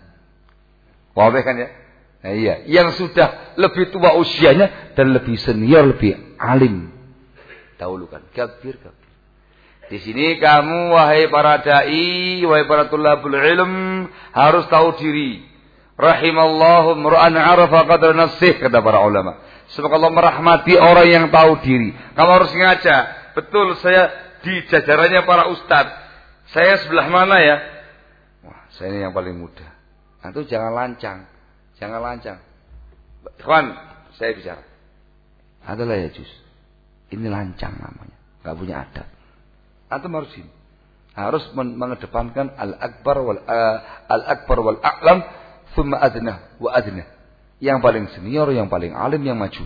Wabah kan ya? Nah, iya, yang sudah lebih tua usianya dan lebih senior, lebih alim. Dahulukan. Kabir, kabir. Di sini kamu wahai para dai, wahai para tulabul ilm harus tahu diri. Rahimallahu mur'an 'arafa qadra nafsih, kata para ulama. Semoga Allah merahmati orang yang tahu diri. Kamu harus ngaca. Betul, saya di jajarannya para ustadz. Saya sebelah mana ya? Wah, saya ini yang paling muda. Nah, itu jangan lancang. Jangan lancang. Kawan, saya bicara. Adalah ya jus. Ini lancang namanya. Gak punya adab. Antum harus ini. Harus mengedepankan al-akbar wal uh, al-akbar wal a'lam, thumma adna wa adna. Yang paling senior, yang paling alim, yang maju.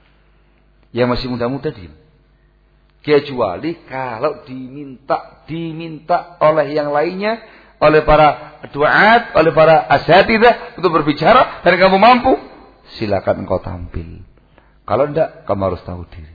Yang masih muda-muda diam. Kecuali kalau diminta diminta oleh yang lainnya, oleh para duaat, oleh para asatidzah untuk berbicara dan kamu mampu, silakan engkau tampil. Kalau tidak, kamu harus tahu diri.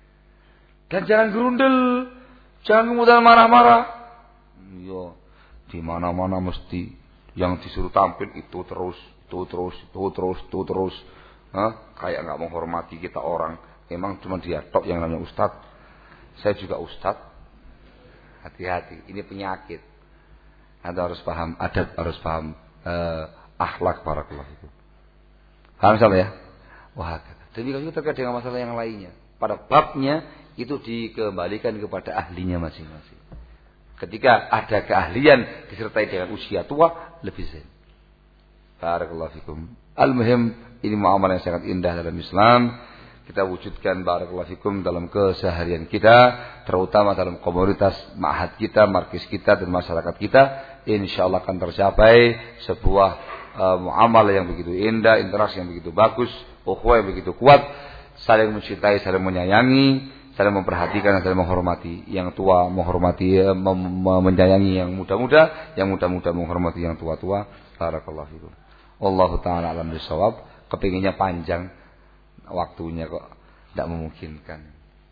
Dan jangan gerundel. Jangan kemudian marah-marah. Iya, di mana-mana mesti yang disuruh tampil itu terus, itu terus, itu terus, itu terus. Hah? Kayak nggak menghormati kita orang. Emang cuma dia tok yang namanya ustadz. Saya juga ustadz. Hati-hati, ini penyakit. Anda harus paham adab, harus paham uh, akhlak barakallahu itu. Paham salah ya? Wah, demikian juga terkait dengan masalah yang lainnya. Pada babnya itu dikembalikan kepada ahlinya masing-masing. Ketika ada keahlian disertai dengan usia tua, lebih zen. Barakallahu fikum. Al-muhim, ini muamalah yang sangat indah dalam Islam. Kita wujudkan barakallahu fikum dalam keseharian kita, terutama dalam komunitas ma'had kita, markis kita dan masyarakat kita. Insyaallah akan tercapai sebuah uh, muamalah yang begitu indah, interaksi yang begitu bagus, ukhuwah yang begitu kuat, saling mencintai, saling menyayangi, saling memperhatikan dan saling menghormati. Yang tua menghormati, mem- menyayangi yang muda-muda, yang muda-muda menghormati yang tua-tua. Barakallahu fikum. Wallahu ta'ala alam bisawab. Kepinginnya panjang, waktunya kok tidak memungkinkan.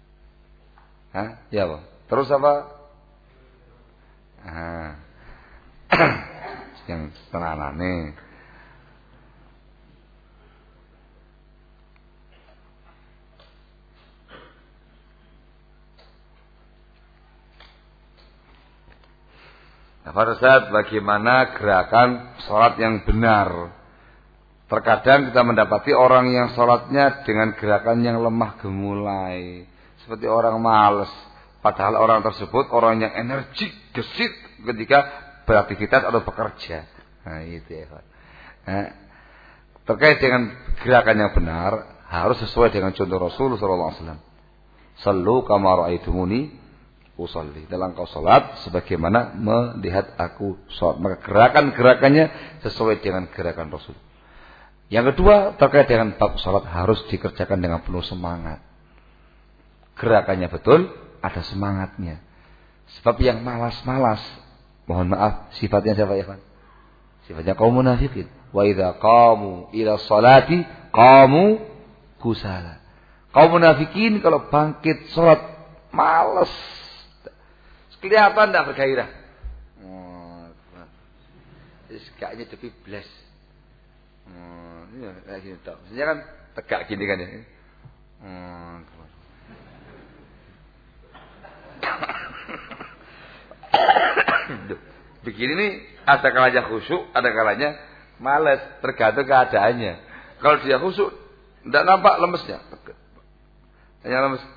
Hah? Ya, Pak. Terus apa? Ah. Yang tenanane. Nah, pada saat bagaimana gerakan sholat yang benar? Terkadang kita mendapati orang yang sholatnya dengan gerakan yang lemah gemulai, seperti orang malas. Padahal orang tersebut orang yang energik, gesit ketika beraktivitas atau bekerja. Nah itu ya Pak. Nah, terkait dengan gerakan yang benar harus sesuai dengan contoh Rasul Sallallahu Alaihi Wasallam. Sallu kama ra'aitumuni usolli. Dalam kau sholat sebagaimana melihat aku sholat. Maka gerakan-gerakannya sesuai dengan gerakan Rasul. Yang kedua, terkait dengan bab sholat harus dikerjakan dengan penuh semangat. Gerakannya betul, ada semangatnya. Sebab yang malas-malas, mohon maaf, sifatnya siapa ya Pak? Sifatnya kaum munafikin. Wa idza qamu ila sholati qamu kusala. Kaum munafikin kalau bangkit sholat malas. Kelihatan tidak bergairah. Oh, kayaknya tapi blas. Hmm, ini kayak gini tak. Maksudnya kan tegak gini kan ya. Hmm. Begini nih ada kalanya khusyuk, ada kalanya malas, tergantung keadaannya. Kalau dia khusyuk, tidak nampak lemesnya. Hanya lemes.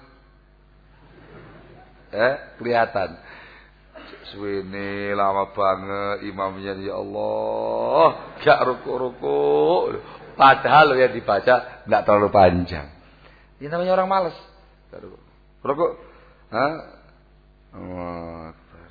Eh, kelihatan. Suwene lama banget imamnya, ya Allah, gak ruku-ruku. Padahal yang dibaca tidak terlalu panjang. Ini namanya orang malas. Ruku, hah? Oh,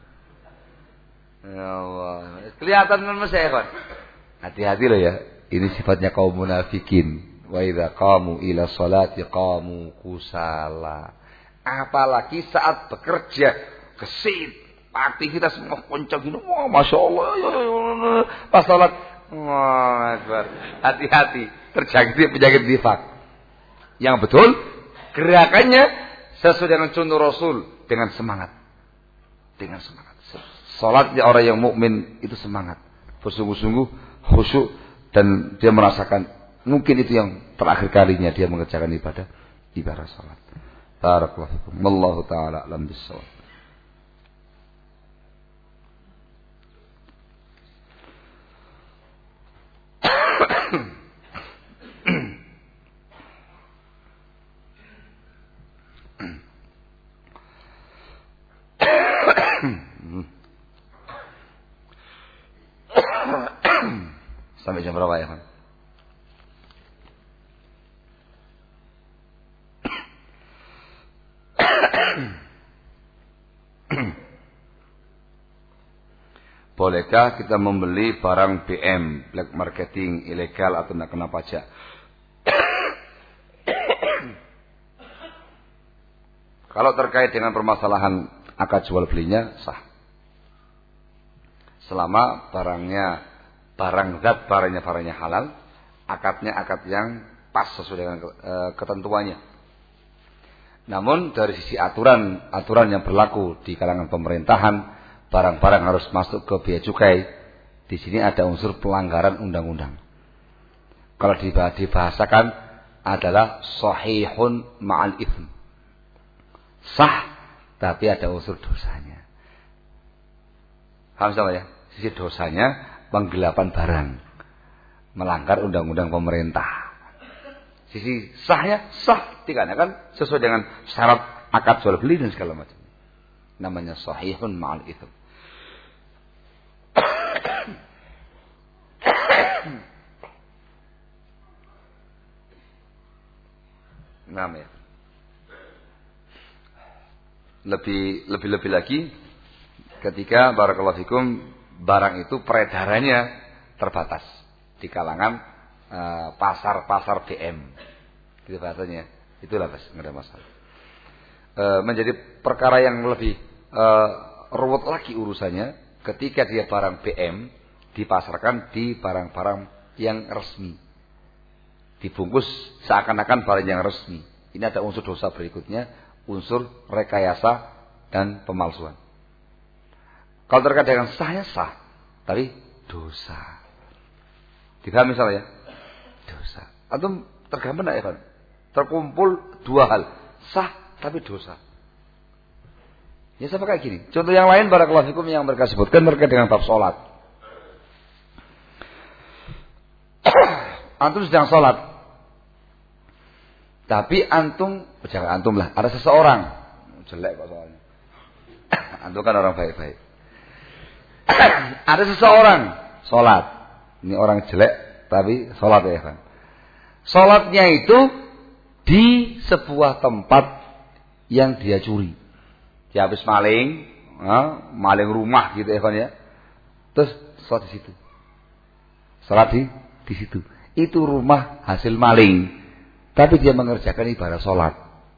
ya Allah, kelihatan lemes ya kan? Hati-hati loh ya. Ini sifatnya kaum munafikin. Wa idza qamu ila sholati qamu kusala. Apalagi saat bekerja gesit. Aktivitas semua kencang gini, wah masya Allah, pas sholat Wah, Akbar. Hati-hati terjangkit penyakit nifak. Yang betul gerakannya sesuai dengan contoh Rasul, dengan semangat. Dengan semangat. Salatnya orang yang mukmin itu semangat, bersungguh-sungguh, khusyuk, dan dia merasakan mungkin itu yang terakhir kalinya dia mengerjakan ibadah ibadah salat. Barakallahu fikum. Wallahu taala alam bissawab. Sampai jam berapa ya, Pak? Bolehkah kita membeli barang B M, black marketing, ilegal atau tidak kena pajak? Kalau terkait dengan permasalahan akad jual belinya sah. Selama barangnya barang zat barangnya barangnya halal, akadnya akad yang pas sesuai dengan e, ketentuannya. Namun dari sisi aturan aturan yang berlaku di kalangan pemerintahan, barang-barang harus masuk ke bea cukai. Di sini ada unsur pelanggaran undang-undang. Kalau dibahasakan adalah sahihun ma'al ithm. Sah tapi ada unsur dosanya. Paham sama ya? Sisi dosanya penggelapan barang, melanggar undang-undang pemerintah. Sisi sahnya sah dikarenakan sesuai dengan syarat akad jual beli dan segala macam. Namanya sahihun ma'al ithm. Nah, ya. Lebih lebih lebih lagi ketika barakallahu fikum barang itu peredarannya terbatas di kalangan uh, pasar-pasar B M. Gitu bahasanya. Itulah Mas, enggak ada masalah. Uh, menjadi perkara yang lebih uh, ruwet lagi urusannya ketika dia barang B M dipasarkan di barang-barang yang resmi. Dibungkus seakan-akan barang yang resmi. Ini ada unsur dosa berikutnya, unsur rekayasa dan pemalsuan. Kalau terkait dengan sahnya sah, tapi dosa. Dipahami misalnya ya? Dosa. Atau tergambar enggak ya, Pak? Terkumpul dua hal, sah tapi dosa. Ya sama kayak gini. Contoh yang lain barakallahu fikum yang mereka sebutkan terkait dengan bab salat. Antum sedang salat. Tapi antum, jangan antum lah, ada seseorang jelek kok soalnya. Antum kan orang baik-baik. Ada seseorang sholat. Ini orang jelek tapi sholat ya kan. Sholatnya itu di sebuah tempat yang dia curi. Dia habis maling, nah, maling rumah gitu ya kan ya. Terus sholat di situ. Sholat di di situ. Itu rumah hasil maling. Tapi dia mengerjakan ibadah sholat.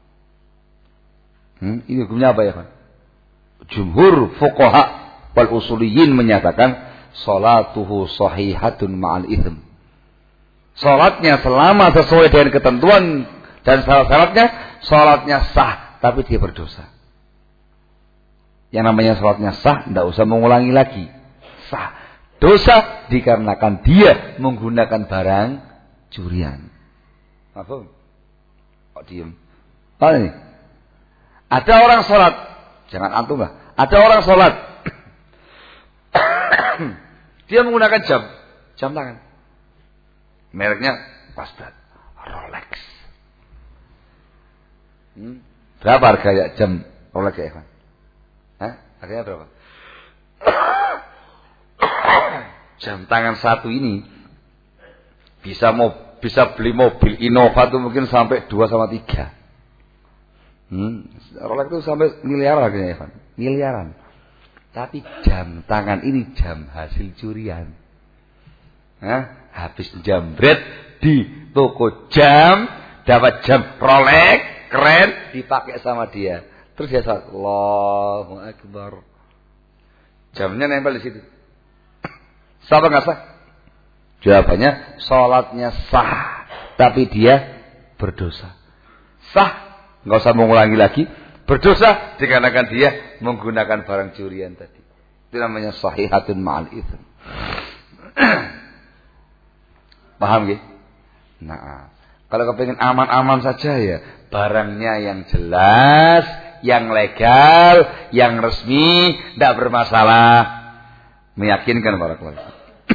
Hmm, ini hukumnya apa ya kan? Jumhur fuqaha wal usuliyin menyatakan sholatuhu sahihatun ma'al ithm. Sholatnya selama sesuai dengan ketentuan dan syarat-syaratnya, sholatnya sah, tapi dia berdosa. Yang namanya sholatnya sah, tidak usah mengulangi lagi. Sah. Dosa dikarenakan dia menggunakan barang curian. Apa? Kok diem? Apa ini? Ada orang sholat, jangan antum lah. Ada orang sholat, dia menggunakan jam, jam tangan. Mereknya Pasdat, Rolex. Hmm? Berapa harga ya jam Rolex ya, Evan? Hah? Harganya berapa? Jam tangan satu ini bisa mau bisa beli mobil Innova tuh mungkin sampai dua sama tiga. Hmm, Rolex itu sampai miliaran harganya, Evan. Miliaran. Tapi jam tangan ini jam hasil curian. Hah? Habis jambret di toko jam, dapat jam Rolex keren, dipakai sama dia. Terus dia saat Allahu Akbar. Jamnya nempel di situ. Sah apa nggak sah? Jawabannya, sholatnya sah, tapi dia berdosa. Sah, nggak usah mengulangi lagi. Berdosa dikarenakan dia menggunakan barang curian tadi. Itu namanya sahihatun ma'al itsm. Paham nggih? Nah, kalau kepengin aman-aman saja ya, barangnya yang jelas, yang legal, yang resmi, tidak bermasalah, meyakinkan para keluarga.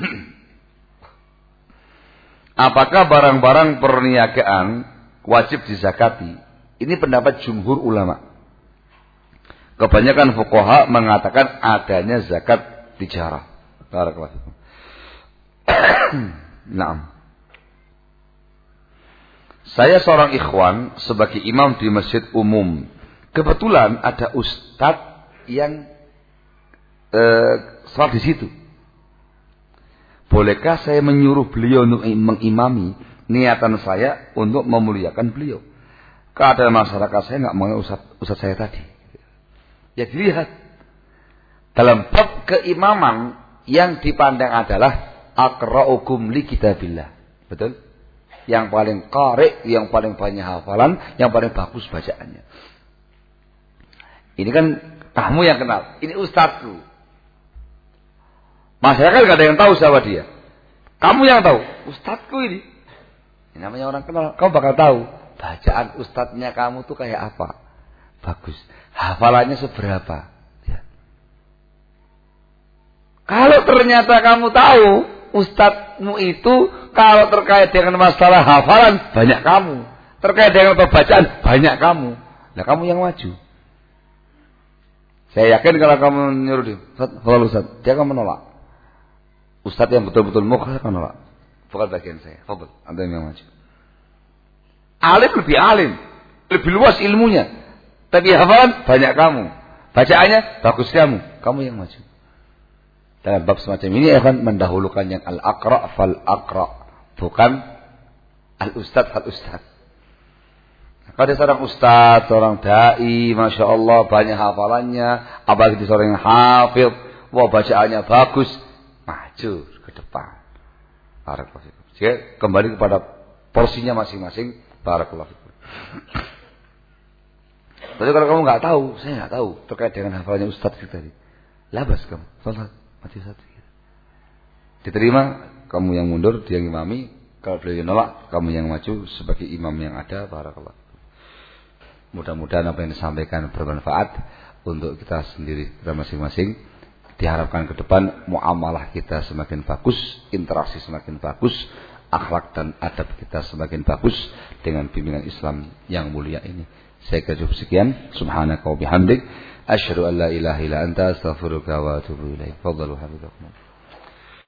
Apakah barang-barang perniagaan wajib dizakati? Ini pendapat jumhur ulama. Kebanyakan fuqaha mengatakan adanya zakat tijarah. Barakallahu. Naam. Saya seorang ikhwan sebagai imam di masjid umum. Kebetulan ada ustadz yang eh, salat di situ. Bolehkah saya menyuruh beliau untuk mengimami? Niatan saya untuk memuliakan beliau. Keadaan masyarakat saya nggak mau ustadz, ustadz saya tadi. Ya dilihat. Dalam bab keimaman yang dipandang adalah aqra'ukum li kitabillah. Betul? Yang paling qari', yang paling banyak hafalan, yang paling bagus bacaannya. Ini kan kamu yang kenal. Ini ustadzku. Masyarakat gak ada yang tahu siapa dia. Kamu yang tahu. Ustadzku ini. Ini namanya orang kenal. Kamu bakal tahu. Bacaan ustadznya kamu tuh kayak apa. Bagus. Hafalannya seberapa. Ya. Kalau ternyata kamu tahu. Ustadzmu itu. Kalau terkait dengan masalah hafalan. Banyak kamu. Terkait dengan pembacaan. Banyak kamu. Nah kamu yang maju. Saya yakin kalau kamu nyuruh dia. Ustadz, Ustadz. Dia akan menolak. Ustadz yang betul-betul mukhlas akan menolak. Bukan bagian saya. Fadhil. Anda yang maju. Alim lebih alim. Lebih luas ilmunya. Tapi hafalan banyak kamu. Bacaannya bagus kamu. Kamu yang maju. Dalam bab semacam ini akan mendahulukan yang al-aqra' fal-aqra'. Bukan al-ustadz fal-ustadz. Kalau seorang ustadz, seorang da'i, Masya Allah banyak hafalannya. Apalagi seorang yang hafidh. Wah bacaannya bagus. Maju ke depan. Barakallahu fikum. Jadi kembali kepada porsinya masing-masing. Barakallahu fikum. Tapi kalau kamu nggak tahu, saya nggak tahu terkait dengan hafalannya ustadz kita tadi. Labas kamu, salat mati satu. Diterima, kamu yang mundur, dia yang imami. Kalau beliau nolak, kamu yang maju sebagai imam yang ada. Barakallahu. Mudah-mudahan apa yang disampaikan bermanfaat untuk kita sendiri, kita masing-masing. Diharapkan ke depan muamalah kita semakin bagus, interaksi semakin bagus, akhlak dan adab kita semakin bagus dengan bimbingan Islam yang mulia ini. Saya kira cukup sekian. Subhanaka wa bihamdik, asyhadu an la ilaha illa anta, astaghfiruka wa atubu ilaik. Fadhalu hafizakumullah.